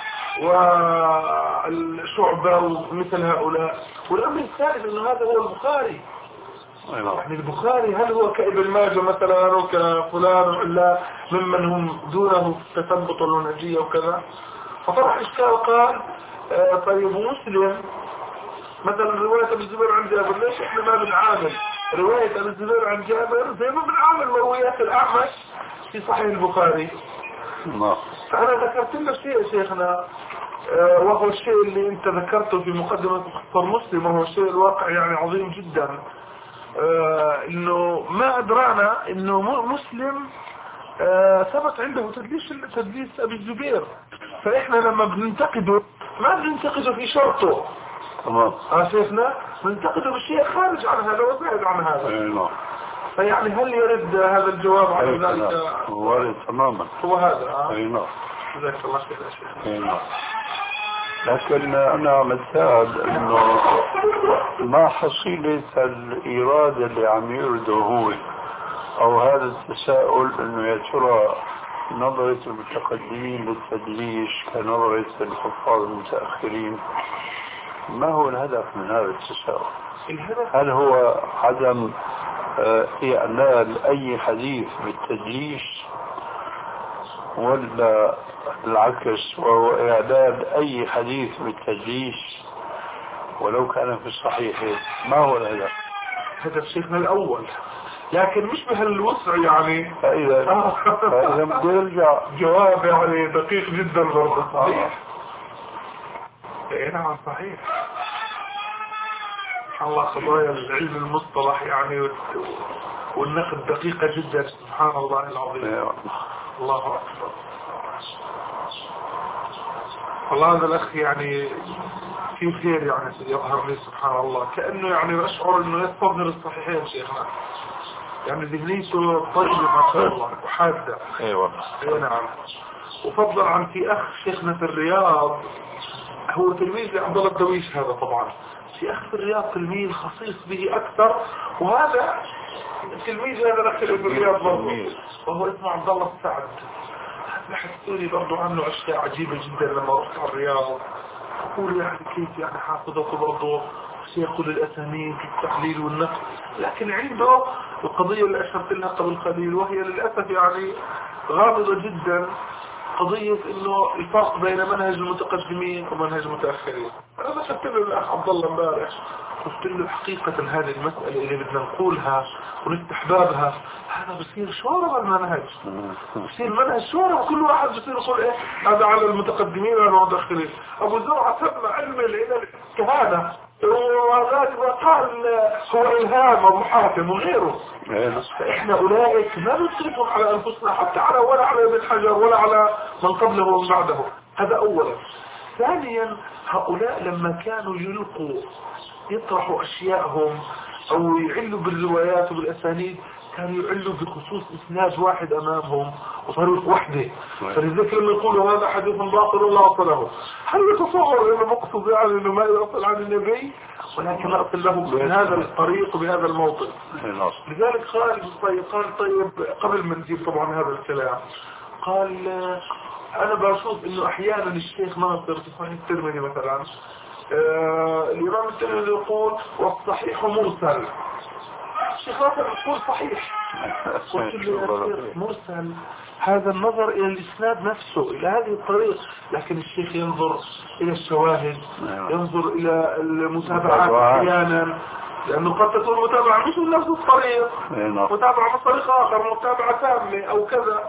والشعبة ومثل هؤلاء. والأمر الثالث أنه هذا هو البخاري. يعني البخاري هل هو كابن ماجه مثلا وكفلان ولا ممن هم دونه تثبت والمنهجية وكذا؟ فطرح إشكال قال آه طيب مسلم مثلا رواية ابن الزبير عن جابر ليش احنا ما بنعامل رواية ابن الزبير عن جابر زي ما بنعامل روايات الأعمش في صحيح البخاري؟ الله. فأنا ذكرت لك شيء يا شيخنا آه وهو الشيء اللي انت ذكرته في مقدمة مختصر مسلم وهو الشيء الواقع يعني عظيم جدا. آه انه ما ادرانا انه مسلم آه ثبت عنده تدليس تدليس ابي الزبير. فاحنا لما بننتقده ما بننتقده في شرطه تمام اه شيخنا بننتقده بالشيء خارج عن هذا وبعد عن هذا. ايوه فيعني هل يرد هذا الجواب على أيوة. ذلك؟ وارد تماما هو هذا اه ايوه جزاك الله خير يا شيخ. ايوه لكن انا متساءل انه ما حصيلة الايراد اللي عم يرده هو او هذا التساؤل انه يا ترى نظرة المتقدمين للتدليس كنظرة الحفاظ المتأخرين ما هو الهدف من هذا التساؤل؟ هل هو عدم إعلال أي حديث بالتدليس ولا العكس وهو إعلال أي حديث بالتدليس ولو كان في الصحيح؟ ما هو الهدف؟ هدف شيخنا الأول لكن مش بهالوسع يعني. فإذا فإذا بدي أرجع جواب يعني دقيق جدا برضه صحيح. ايه نعم صحيح. سبحان الله قضايا العلم المصطلح يعني والنقد دقيقة جدا سبحان الله العظيم. الله أكبر. والله هذا الأخ يعني في خير يعني يظهر لي سبحان الله كأنه يعني أشعر أنه يستظهر الصحيحين شيخنا يعني ذهنيته طيبة ما شاء الله وحادة. ايوه اي نعم. وفضلا عن في اخ شيخنا في الرياض هو تلميذ لعبد الله الدويش هذا طبعا في اخ في الرياض تلميذ خصيص به اكثر وهذا تلميذ هذا الاخ في الرياض برضه وهو اسمه عبد الله السعد. بحثت لي برضه عنه اشياء عجيبة جدا لما رحت على الرياض اقول يعني كيف يعني حافظته برضه سيقول الاسانيد في التحليل والنقد لكن عنده القضية اللي أشرت لها قبل قليل وهي للأسف يعني غامضة جدا قضية إنه الفرق بين منهج المتقدمين ومنهج المتأخرين. أنا شفت له الأخ عبد الله امبارح قلت له حقيقة هذه المسألة اللي بدنا نقولها ونفتح بابها هذا بصير شورى المنهج بصير منهج شورى كل واحد بصير يقول إيه هذا على المتقدمين وعلى المتأخرين. أبو زرعة سمى علم الكهانة وذلك وقال هو إلهام أبو حاتم وغيره. فإحنا أولئك ما نصرفهم على أنفسنا حتى على ولا على ابن حجر ولا على من قبله ومن بعده. هذا أولا. ثانيا هؤلاء لما كانوا يلقوا يطرحوا أشياءهم أو يعلوا بالروايات وبالأسانيد كانوا يعلوا بخصوص إسناد واحد أمامهم وطريق وحده. فلذلك لما يقولوا هذا حديث باطل ولا أصله هل يتصور أنه مقصد يعني أنه ما يصل عن النبي ولكن أصل له بهذا الطريق وبهذا الموطن. لذلك قال طيب قال طيب قبل ما نجيب طبعا هذا الكلام قال أنا بشوف أنه أحيانا الشيخ ناصر في صحيح الترمذي مثلا آه الإمام الترمذي يقول والصحيح مرسل. الشيخ ناصر يقول صحيح. قلت له يا شيخ مرسل هذا النظر إلى الإسناد نفسه إلى هذه الطريق لكن الشيخ ينظر إلى الشواهد ينظر إلى المتابعات أحيانا لأنه قد تكون متابعة مش من نفس الطريق متابعة من طريق آخر متابعة تامة أو كذا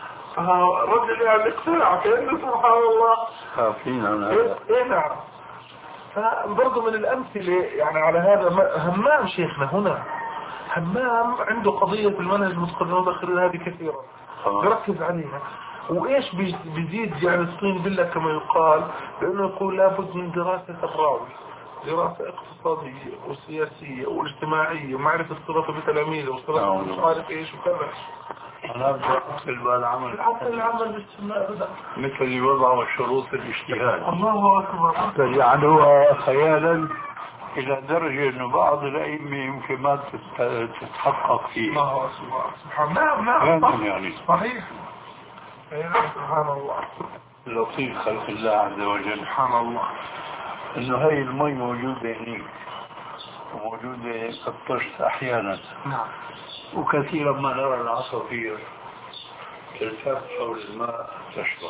رجل يعني اقتنع كأنه سبحان الله خافين عن هذا. إيه نعم. فبرضو من الأمثلة يعني على هذا همام شيخنا هنا همام عنده قضية في المنهج المتقدم والمتأخر هذه كثيرة يركز عليها وإيش بيزيد يعني الصين بالله كما يقال لأنه يقول لابد من دراسة الراوي دراسة اقتصادية وسياسية واجتماعية ومعرفة صرافة بتلاميذه وصرافة مش عارف إيش وكذا. أنا بدي أقتل بالعمل حتى العمل بالسنة أبدا مثل الوضع وشروط الاجتهاد. الله أكبر. تجعلوها خيالا إلى درجة أنه بعض الأئمة يمكن ما تتحقق فيه. الله أكبر. سبحان الله. نعم نعم يعني صحيح. سبحان الله. لطيف خلق الله عز وجل. سبحان الله. إنه هاي المي موجودة هنيك وموجودة كالطشت أحيانا. نعم. وكثيرا ما نرى العصافير تلتف حول الماء تشرب.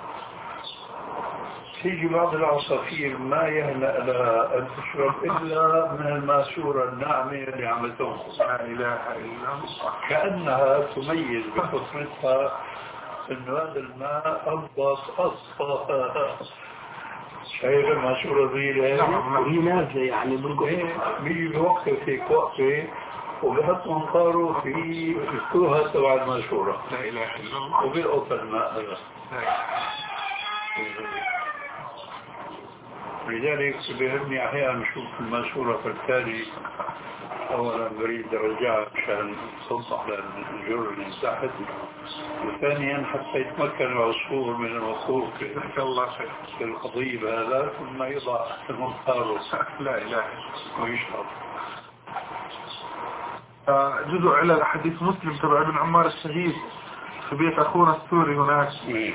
تيجي بعض العصافير ما يهنأ لها أن تشرب إلا من الماسورة الناعمة اللي عم تنقص. لا إله إلا الله. كأنها تميز بفطرتها إنه هذا الماء أضبط أصفى. شايف الماسورة ضيلة وهي نازلة يعني بالقوة. بيجي بوقفة هيك وقفة وبحط منقاره في الكوهة تبع الماسورة. لا إله إلا الله. وبيلقط الماء هذا. لذلك بيهمني أحيانا نشوف الماسورة فالتالي أولا بريد رجعها مشان تصلح للجر من تحت، وثانيا حتى يتمكن العصفور من الوقوف في القضيب هذا ثم يضع منقاره. لا إله ويشرب. جزء على حديث مسلم تبع ابن عمار الشهيد في بيت أخونا السوري هناك.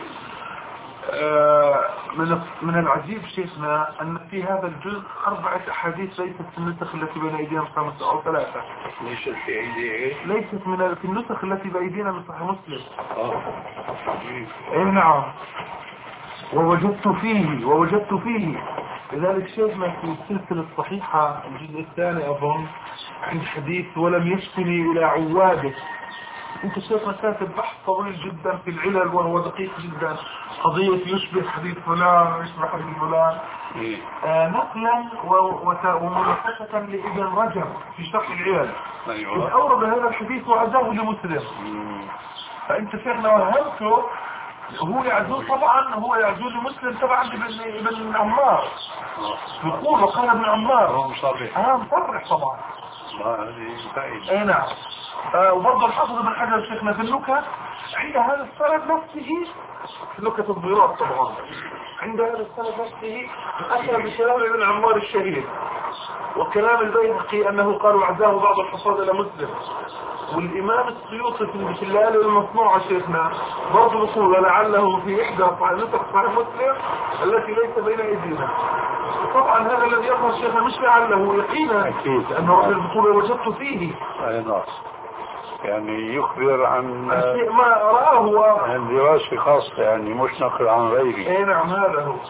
من من العجيب شيخنا أن في هذا الجزء أربعة أحاديث ليست في النسخ التي بين أيدينا خمسة أو ثلاثة. ليست في أيديه؟ ليست من في النسخ التي بأيدينا من صحيح مسلم. آه. إيه نعم. ووجدت فيه ووجدت فيه لذلك شيخنا في السلسلة الصحيحة الجزء الثاني أظن عند حديث ولم يشكني إلى عواده. انت شيخنا كاتب بحث طويل جدا في العلل وهو دقيق جدا. قضية يشبه حديث فلان ويشبه حديث فلان. آه نقلا ومناقشة لابن رجب في شرح العلل. أيوة. إذ أورد هذا الحديث وعزاه لمسلم. فانت شيخنا وهمته هو يعزوه طبعا هو يعزوه لمسلم طبعا ابن ابن عمار. يقول وقال ابن عمار. هو مصرح. اه مصرح طبعا. هذه فائدة. اي نعم. آه وبرضه الحافظ ابن حجر شيخنا في النكت عند هذا السند نفسه في نكت الضيرات طبعا عند هذا السند نفسه أتى بكلام ابن عمار الشهيد وكلام البيهقي أنه قال وعزاه بعض الحفاظ إلى مسلم. والإمام السيوطي في الليالي المصنوعة شيخنا برضه بيقول لعله في إحدى نسخ صحيح مسلم التي ليس بين أيدينا. طبعا هذا الذي يظهر شيخنا مش لعله يقينا لأنه الرجل وجدت فيه. أي نعم. يعني يخبر عن شيء ما رآه عن دراسة خاصة يعني مش نقل عن غيره. اي نعم هذا هو.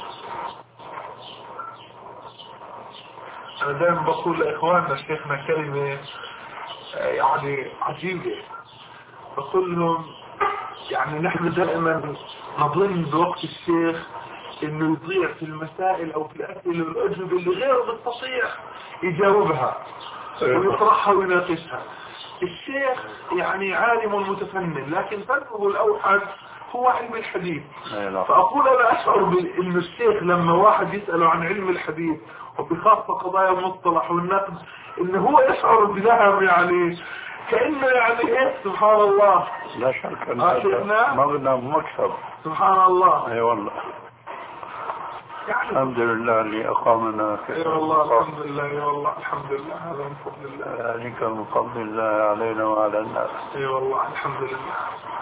انا دائما بقول لاخواننا شيخنا كلمة يعني عجيبة. بقول لهم يعني نحن دائما نظن بوقت الشيخ انه يضيع في المسائل او في الاسئلة والاجوبة اللي غيره بيستطيع يجاوبها ويطرحها ويناقشها. الشيخ يعني عالم متفنن لكن فنه الأوحد هو علم الحديث. فأقول أنا أشعر بأن الشيخ لما واحد يسأله عن علم الحديث وبخاصة قضايا المصطلح والنقد إنه هو يشعر بلهم يعني كأنه يعني إيه سبحان الله. لا شك أنه مغنم مكسب. سبحان الله. أي والله. الحمد لله اللي أقامنا في اي والله الحمد لله اي والله الحمد لله هذا من فضل الله. ذلك من فضل الله علينا وعلى الناس. اي والله الحمد لله.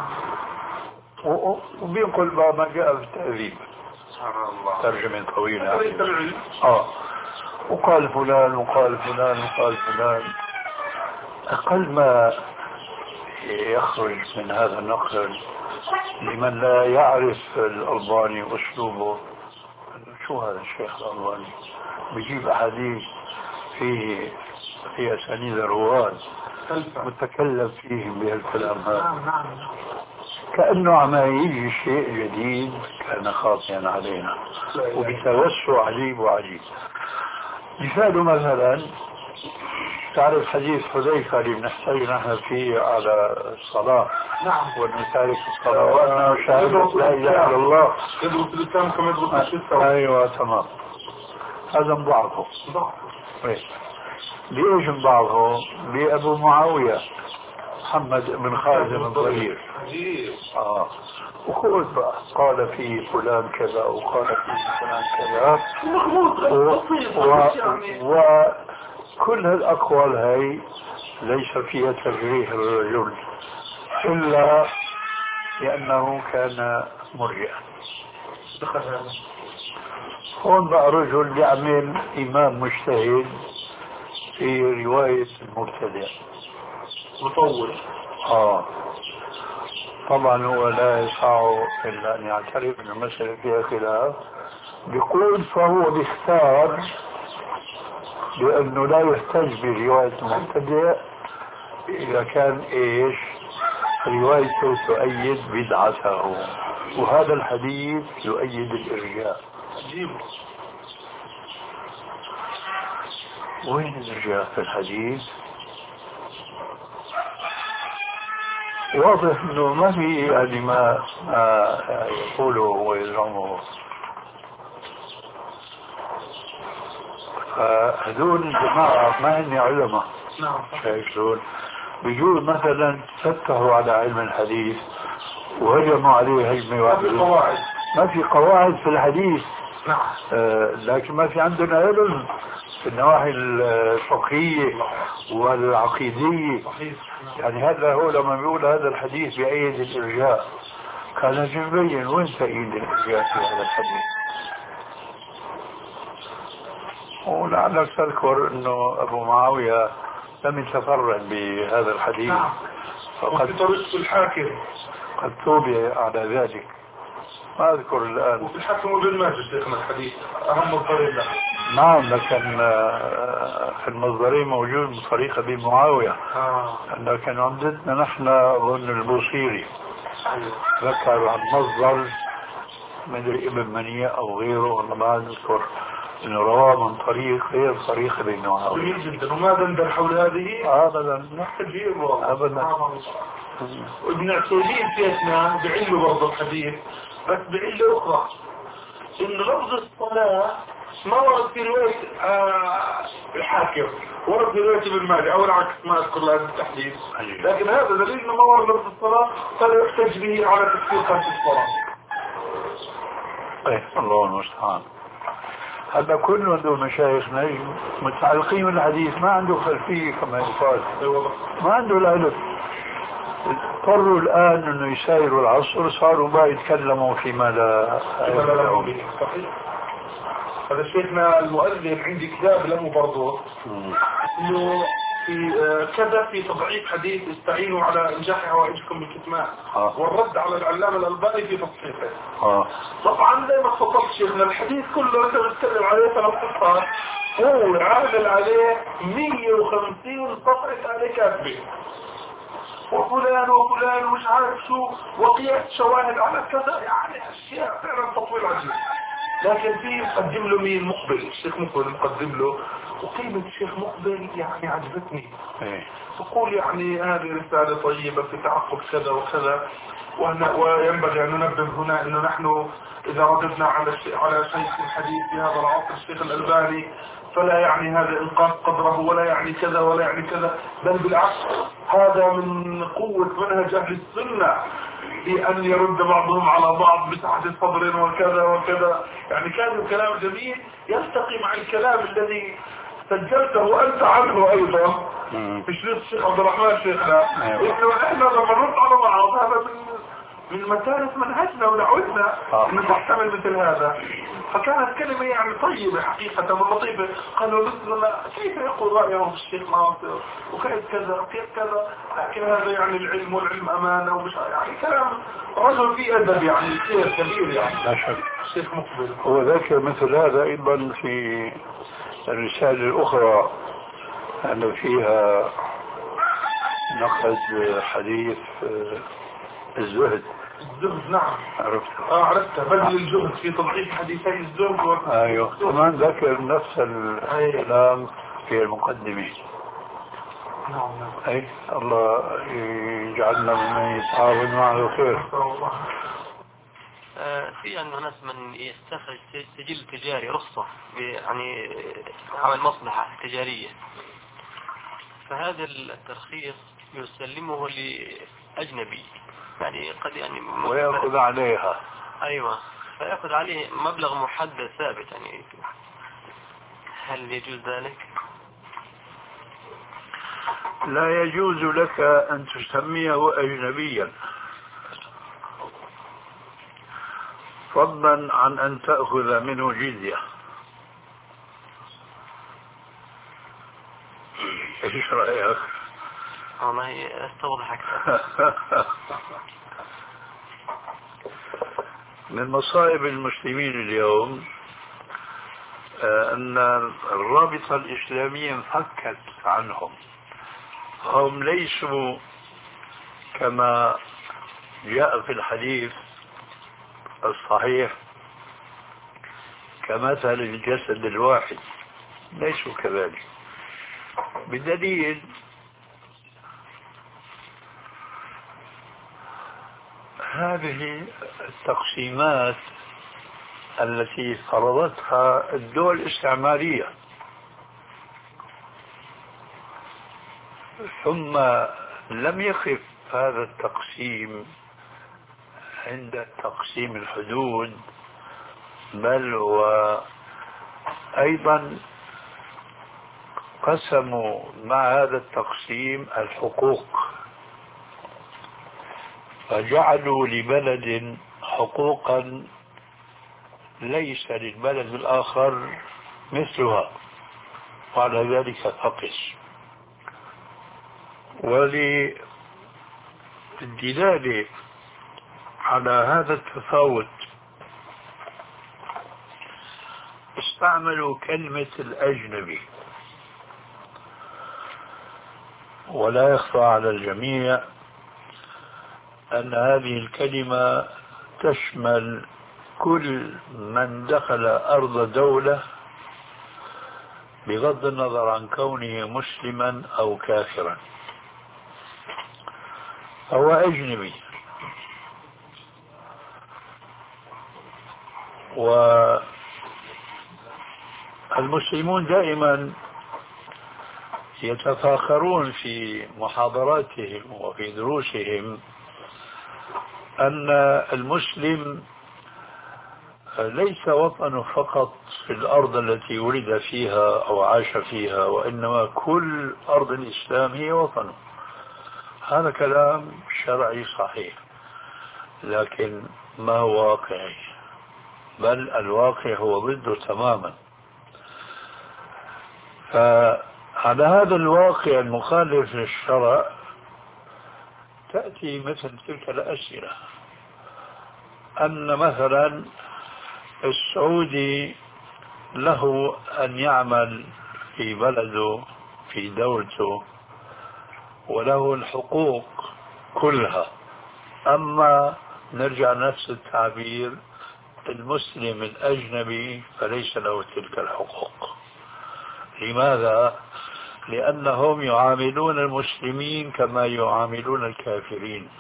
وبينقل ما جاء في التأذيب. سبحان الله. ترجمة طويلة. يعني. اه وقال فلان وقال فلان وقال فلان. أقل ما يخرج من هذا النقل لمن لا يعرف الألباني وأسلوبه. شو هذا الشيخ الألباني بيجيب أحاديث فيه في أسانيد الرواة متكلم فيهم بهالكلام هذا كأنه عم يجي شيء جديد كان خاطئا علينا وبتوسع عجيب وعجيب. مثال مثلا تعرف حديث حذيفة اللي بنحتاج نحن فيه على الصلاة. نعم. ونتارك الصلاة وأنه شهادة لا إله إلا الله. يدرس الإسلام كما يدرس الشرك. أيوة تمام. هذا مضاعفه. ضعف. ليش مضاعفه؟ بأبو معاوية محمد بن خالد بن ضرير. اه وخذ بقى قال في فلان كذا وقال في فلان كذا وكل هالأقوال هاي ليس فيها تجريح الرجل إلا لأنه كان مرجئا. هون بقى رجل بيعمل إمام مجتهد في رواية المبتدع مطول. آه طبعا هو لا يسعه إلا أن يعترف أن المسألة فيها خلاف. بيقول فهو بيختار بأنه لا يحتج برواية المبتدع إذا كان إيش روايته تؤيد بدعته، وهذا الحديث يؤيد الإرجاء. وين الإرجاء في الحديث؟ واضح انه ما في يعني ما يقوله ويزعمه. هذول الجماعة ما هن علماء. نعم. شايفون بيجوا مثلا فتحوا على علم الحديث وهجموا عليه هجمة واحدة. ما في قواعد في الحديث. نعم. آه لكن ما في عندنا علم في النواحي الفقهية والعقيدية. يعني هذا هو لما بيقول هذا الحديث بأيد الإرجاء كان يبين وين تأييد الإرجاء في هذا الحديث. ولعلك تذكر أنه أبو معاوية لم يتفرد بهذا الحديث. نعم. فقد طريقة الحاكم قد توبي على ذلك. ما أذكر الآن. وفي الحاكم وابن ماجه شيخنا الحديث أهم الطريق له. نعم لكن في المصدرين موجود من طريق أبي معاوية. آه. لكن عمدتنا نحن أظن البوصيري ذكر عن مصدر مدري ابن منية أو غيره والله ما أذكر إنه رواه من طريق غير طريق أبي معاوية. جميل جدا. وماذا ندر حول هذه؟ أبدا كثير والله. أبدا. وابن عثيمين شيخنا بعله برضه الحديث بس بعله أخرى إن لفظ الصلاة ما ورد في رواية آه الحاكم، ورد في رواية ابن ماجه أو العكس ما أذكر لهذا التحديث. لكن هذا دليل إنه ما ورد لفظ الصلاة فلا يحتج به على تفسير خارج الصلاة. إيه الله المستعان. هذا كل عنده مشايخنا متعلقين بالحديث ما عنده خلفية كما يقال. ما عنده العلم. اضطروا الآن أنه يسايروا العصر صاروا ما يتكلموا فيما لا يتكلموا به. صحيح. هذا شيخنا المؤلف عندي كتاب له برضه انه في كذا في تضعيف حديث استعينوا على انجاح حوائجكم بالكتمان. آه. والرد على العلامة الألباني في تصحيحه. آه. طبعا زي ما تفضلت شيخنا الحديث كله انت بتتكلم عليه ثلاث صفحات هو عامل عليه مية وخمسين صفحة عليه كاتبه وفلان وفلان ومش عارف شو وقياس شواهد على كذا يعني اشياء فعلا تطويل عجيب. لكن في مقدم له مين مقبل الشيخ مقبل مقدم له وقيمة الشيخ مقبل يعني عجبتني. تقول يعني هذه رسالة طيبة في تعقب كذا وكذا وينبغي أن ننبه هنا أنه نحن إذا رددنا على شيء على شيخ الحديث في هذا العصر الشيخ الألباني فلا يعني هذا إنقاذ قدره ولا يعني كذا ولا يعني كذا بل بالعكس هذا من قوة منهج أهل السنة بأن يرد بعضهم على بعض بسعة صدر وكذا وكذا. يعني كان الكلام جميل يلتقي مع الكلام الذي سجلته أنت عنه أيضا في شريط الشيخ عبد الرحمن شيخنا إنه إحنا لما نرد على بعض هذا من من متارس منهجنا ودعوتنا أن نحتمل مثل هذا. فكانت كلمة يعني طيبة حقيقة ولطيفة. قالوا مثلنا كيف يقول رأيهم في الشيخ ناصر وكيف كذا كيف كذا لكن هذا يعني العلم والعلم أمانة ومش يعني كلام رجل فيه أدب يعني كثير كبير يعني. لا شك. الشيخ مقبل هو ذكر مثل هذا أيضا في الرسالة الأخرى أن فيها نقد حديث الزهد. الزهد نعم عرفته. اه عرفته بذل الجهد في تضعيف حديثي الزهد و... ايوه كمان ذكر نفس الكلام في المقدمة. نعم نعم. اي الله يجعلنا ممن يتعاون معه خير. في أن ناس من يستخرج سجل تجاري رخصة يعني عمل مصلحة تجارية فهذا الترخيص يسلمه لأجنبي يعني قد يعني ويأخذ عليها. أيوة فيأخذ عليه مبلغ محدد ثابت يعني، هل يجوز ذلك؟ لا يجوز لك أن تسميه أجنبيا، فضلا عن أن تأخذ منه جزية. ايش رأيك؟ والله استوضح أكثر. من مصائب المسلمين اليوم أن الرابطة الإسلامية انفكت عنهم. هم ليسوا كما جاء في الحديث الصحيح كمثل الجسد الواحد، ليسوا كذلك، بدليل هذه التقسيمات التي فرضتها الدول الاستعمارية، ثم لم يقف هذا التقسيم عند تقسيم الحدود، بل وأيضا قسموا مع هذا التقسيم الحقوق، فجعلوا لبلد حقوقا ليس للبلد الآخر مثلها، وعلى ذلك فقس. وللدلالة على هذا التفاوت استعملوا كلمة الأجنبي، ولا يخفى على الجميع أن هذه الكلمة تشمل كل من دخل أرض دولة بغض النظر عن كونه مسلما أو كافرا، هو أجنبي. والمسلمون دائما يتفاخرون في محاضراتهم وفي دروسهم أن المسلم ليس وطنه فقط في الأرض التي ولد فيها أو عاش فيها، وإنما كل أرض الإسلام هي وطنه. هذا كلام شرعي صحيح، لكن ما هو واقعي؟ بل الواقع هو ضده تماما. فعلى هذا الواقع المخالف للشرع تأتي مثل تلك الأسئلة، أن مثلا السعودي له أن يعمل في بلده في دولته وله الحقوق كلها، أما نرجع نفس التعبير المسلم الأجنبي فليس له تلك الحقوق. لماذا؟ لأنهم يعاملون المسلمين كما يعاملون الكافرين،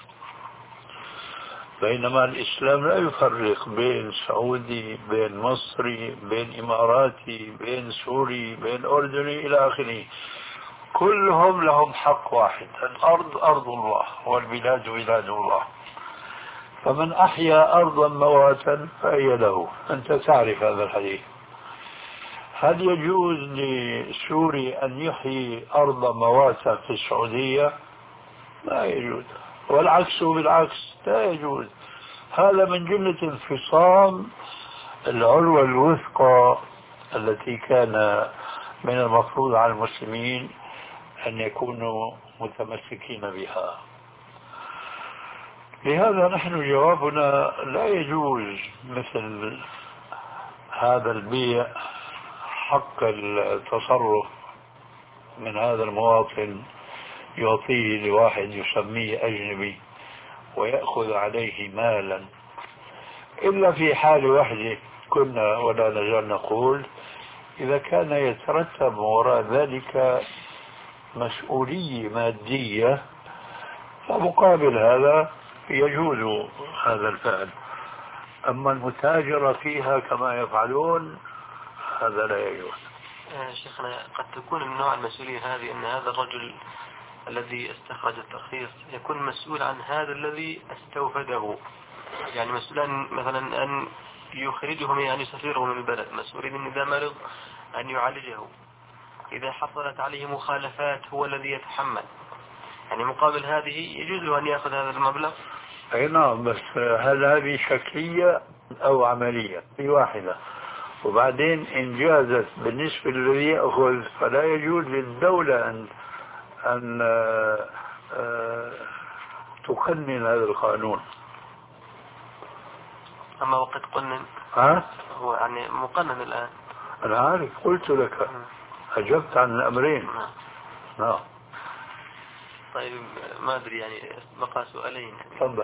بينما الإسلام لا يفرق بين سعودي، بين مصري، بين إماراتي، بين سوري، بين أردني إلى آخره. كلهم لهم حق واحد، الأرض أرض الله والبلاد بلاد الله، فمن أحيا أرضا مواتا فهي له. أنت تعرف هذا الحديث. هل يجوز لسوري أن يحيي أرض مواتا في السعودية؟ لا يجوز، والعكس بالعكس لا يجوز. هذا من جملة انفصام العروة الوثقى التي كان من المفروض على المسلمين أن يكونوا متمسكين بها. لهذا نحن جوابنا لا يجوز مثل هذا البيع، حق التصرف من هذا المواطن يعطيه لواحد يسميه أجنبي ويأخذ عليه مالا، إلا في حال واحدة كنا ولا نزال نقول: إذا كان يترتب وراء ذلك مسؤولية مادية فمقابل هذا يجوز هذا الفعل. أما المتاجرة فيها كما يفعلون هذا لا يجوز. شيخنا قد تكون من نوع المسؤولية هذه أن هذا الرجل الذي استخرج الترخيص يكون مسؤول عن هذا الذي استوفده، يعني مسؤول عن مثلا أن يخرجه من أن يسافره من البلد، مسؤول إن إذا مرض أن يعالجه، إذا حصلت عليه مخالفات هو الذي يتحمل، يعني مقابل هذه يجوز له أن يأخذ هذا المبلغ. أي نعم، بس هل هذه شكلية أو عملية في واحدة؟ وبعدين إن جازت بالنسبة للذي يأخذ فلا يجوز للدولة أن أن تقنن هذا القانون. أما وقت قنن ها؟ هو يعني مقنن الآن. أنا عارف، قلت لك أجبت عن الأمرين. نعم. طيب ما أدري يعني بقى سؤالين. تفضل.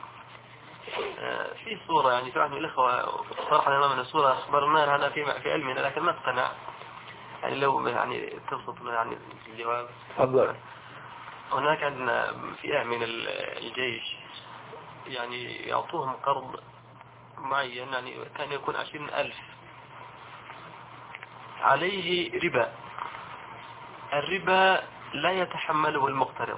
في صورة يعني في واحد من الأخوة صراحة أمامنا صورة أخبرنا عنها في في علمنا لكن ما اقتنع، يعني لو يعني تبسط يعني الجواب. تفضل. هناك عندنا فئة من الجيش يعني يعطوهم قرض معين، يعني كان يكون عشرين ألف عليه ربا، الربا لا يتحمله المقترض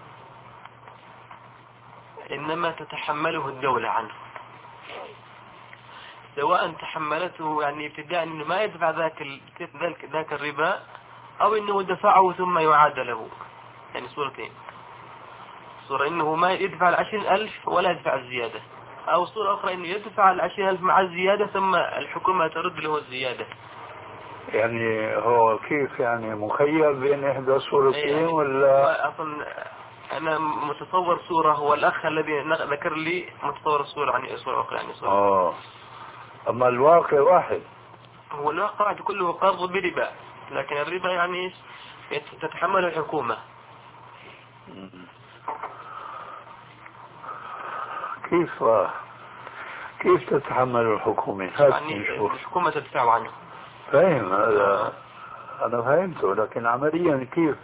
إنما تتحمله الدولة عنه، سواء تحملته يعني ابتداء أنه ما يدفع ذاك ذاك ذاك الربا أو أنه دفعه ثم يعاد له، يعني صورتين، صورة أنه ما يدفع العشرين ألف ولا يدفع الزيادة، أو صورة أخرى أنه يدفع العشرين ألف مع الزيادة ثم الحكومة ترد له الزيادة. يعني هو كيف يعني مخير بين إحدى الصورتين يعني ولا؟ أصلا أنا متصور صورة والأخ الذي ذكر لي متصور الصورة عن صورة أخرى يعني صورة. آه. أما الواقع واحد. هو الواقع كله قرض بربا، لكن الربا يعني تتحمل الحكومة. كيف كيف تتحمل الحكومة؟ يعني الحكومة تدفع عنه. فاهم هذا، أنا فهمته، لكن عمليا كيف؟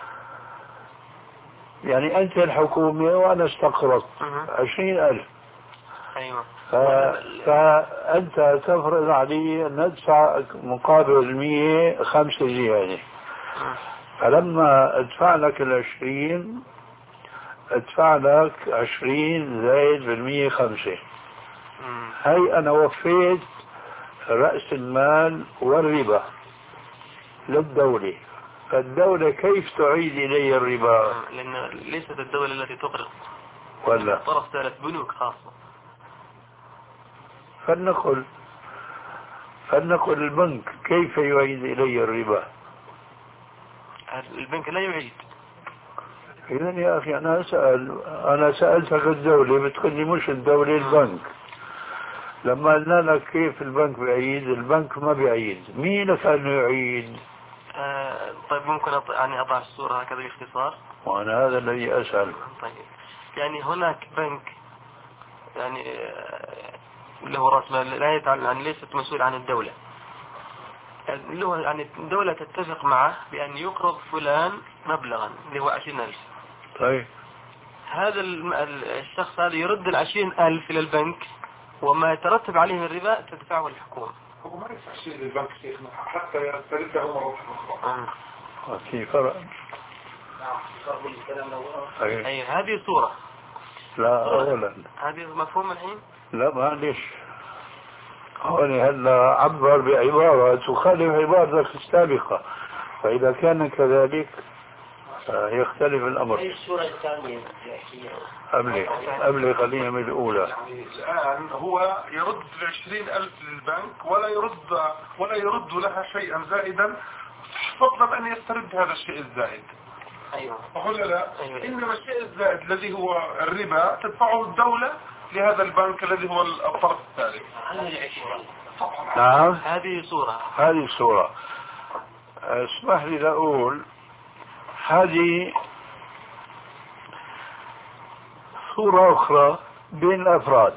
يعني أنت الحكومة وأنا استقرضت عشرين ألف. أيوة. ف... فأنت تفرض علي أن ندفع مقابل المية خمسة زيادة، فلما ادفع لك العشرين ادفع لك عشرين زائد بالمية خمسة، هاي أنا وفيت رأس المال والربا للدولة، فالدولة كيف تعيد إلي الربا؟ لأن ليست الدولة التي تقرض ولا طرف ثالث، بنوك خاصة. فلنقل فلنقل البنك كيف يعيد إلي الربا؟ البنك لا يعيد. إذن يا أخي أنا أسأل، أنا سألتك الدولة بتقول لي مش الدولة البنك، لما قلنا لك كيف البنك بيعيد، البنك ما بيعيد، مين كان يعيد؟ آه طيب ممكن أط... يعني أضع الصورة هكذا باختصار؟ وأنا هذا الذي أسأل. طيب يعني هناك بنك يعني له رأس مال لا يتعلم، يعني ليست مسؤول عن الدولة، له يعني الدولة تتفق معه بأن يقرض فلان مبلغا اللي هو عشرين ألف. طيب هذا الشخص هذا يرد العشرين ألف إلى البنك، وما يترتب عليه من الربا تدفعه الحكومة. هو ما يدفع شيء للبنك شيخنا حتى يسترده مرة أخرى. في فرق. أي أي هذه صورة. لا أولا هذه مفهوم الحين؟ لا معلش، هون هلا عبر بعبارة تخالف عبارتك السابقة، فإذا كان كذلك يختلف الأمر. أي الصورة الثانية قبل قبل قليلا من الأولى. يعني الآن هو يرد العشرين ألف للبنك ولا يرد ولا يرد لها شيئا زائدا، فضلا أن يسترد هذا الشيء الزائد. أيوة. ولا لا؟ أيوة. إنما الشيء الزائد الذي هو الربا تدفعه الدولة لهذا البنك الذي هو الطرف الثالث. نعم. هذه صورة. هذه صورة. اسمح لي لأقول هذه صورة أخرى بين الأفراد.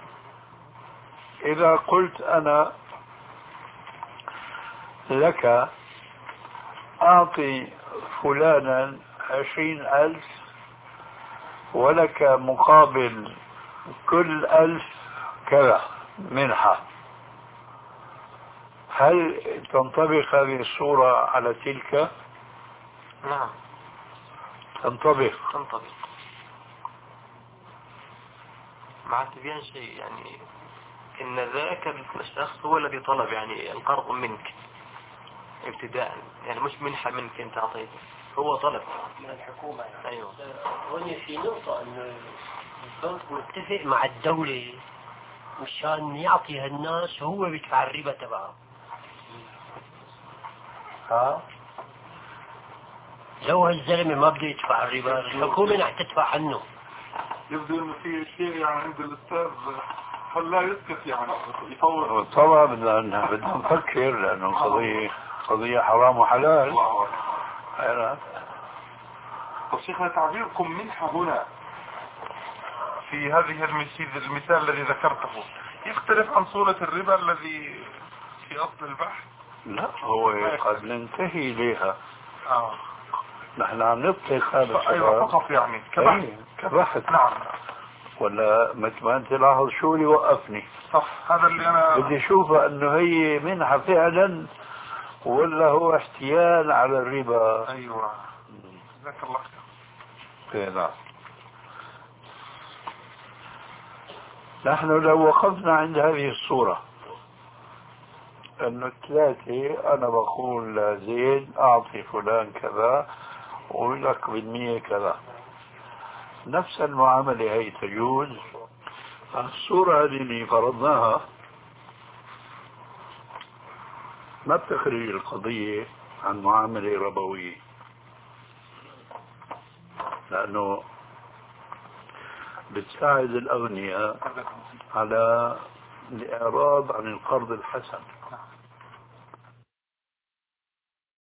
إذا قلت أنا لك أعطي فلانا عشرين ألف ولك مقابل كل ألف كذا منحة، هل تنطبق هذه الصورة على تلك؟ نعم. تنطبق تنطبق مع تبيان شيء، يعني إن ذاك الشخص هو الذي طلب يعني القرض منك ابتداء، يعني مش منحة منك أنت أعطيته، هو طلب من الحكومة يعني. أيوة. هون في نقطة إنه البنك متفق مع الدولة مشان يعطي هالناس، هو بيدفع الربا تبعه. ها لو هالزلمة ما بده يدفع الربا الحكومة رح تدفع عنه. يبدو انه في شيء يعني عند الاستاذ خلاه يسكت يعني يفوت. طبعا بدنا بدنا نفكر لانه القضية قضية حرام وحلال. طيب شيخنا تعبيركم منحة هنا في هذه المثال المثال الذي ذكرته يختلف عن صورة الربا الذي في اصل البحث؟ لا هو قد ننتهي اليها. اه نحن عم نطلق هذا الشيء. ايوه فقط يعني كبحث. كبحث. نعم. ولا مثل ما انت لاحظ شو اللي وقفني. صح هذا اللي انا بدي اشوفها انه هي منحة فعلا ولا هو احتيال على الربا. ايوه جزاك الله خير. نعم. نحن لو وقفنا عند هذه الصورة انه الثلاثة انا بقول لزيد اعطي فلان كذا ولك بالمية كذا، نفس المعاملة هي تجوز. الصورة هذه اللي فرضناها ما بتخرج القضية عن معاملة ربوية، لأنه بتساعد الأغنياء على الإعراض عن القرض الحسن.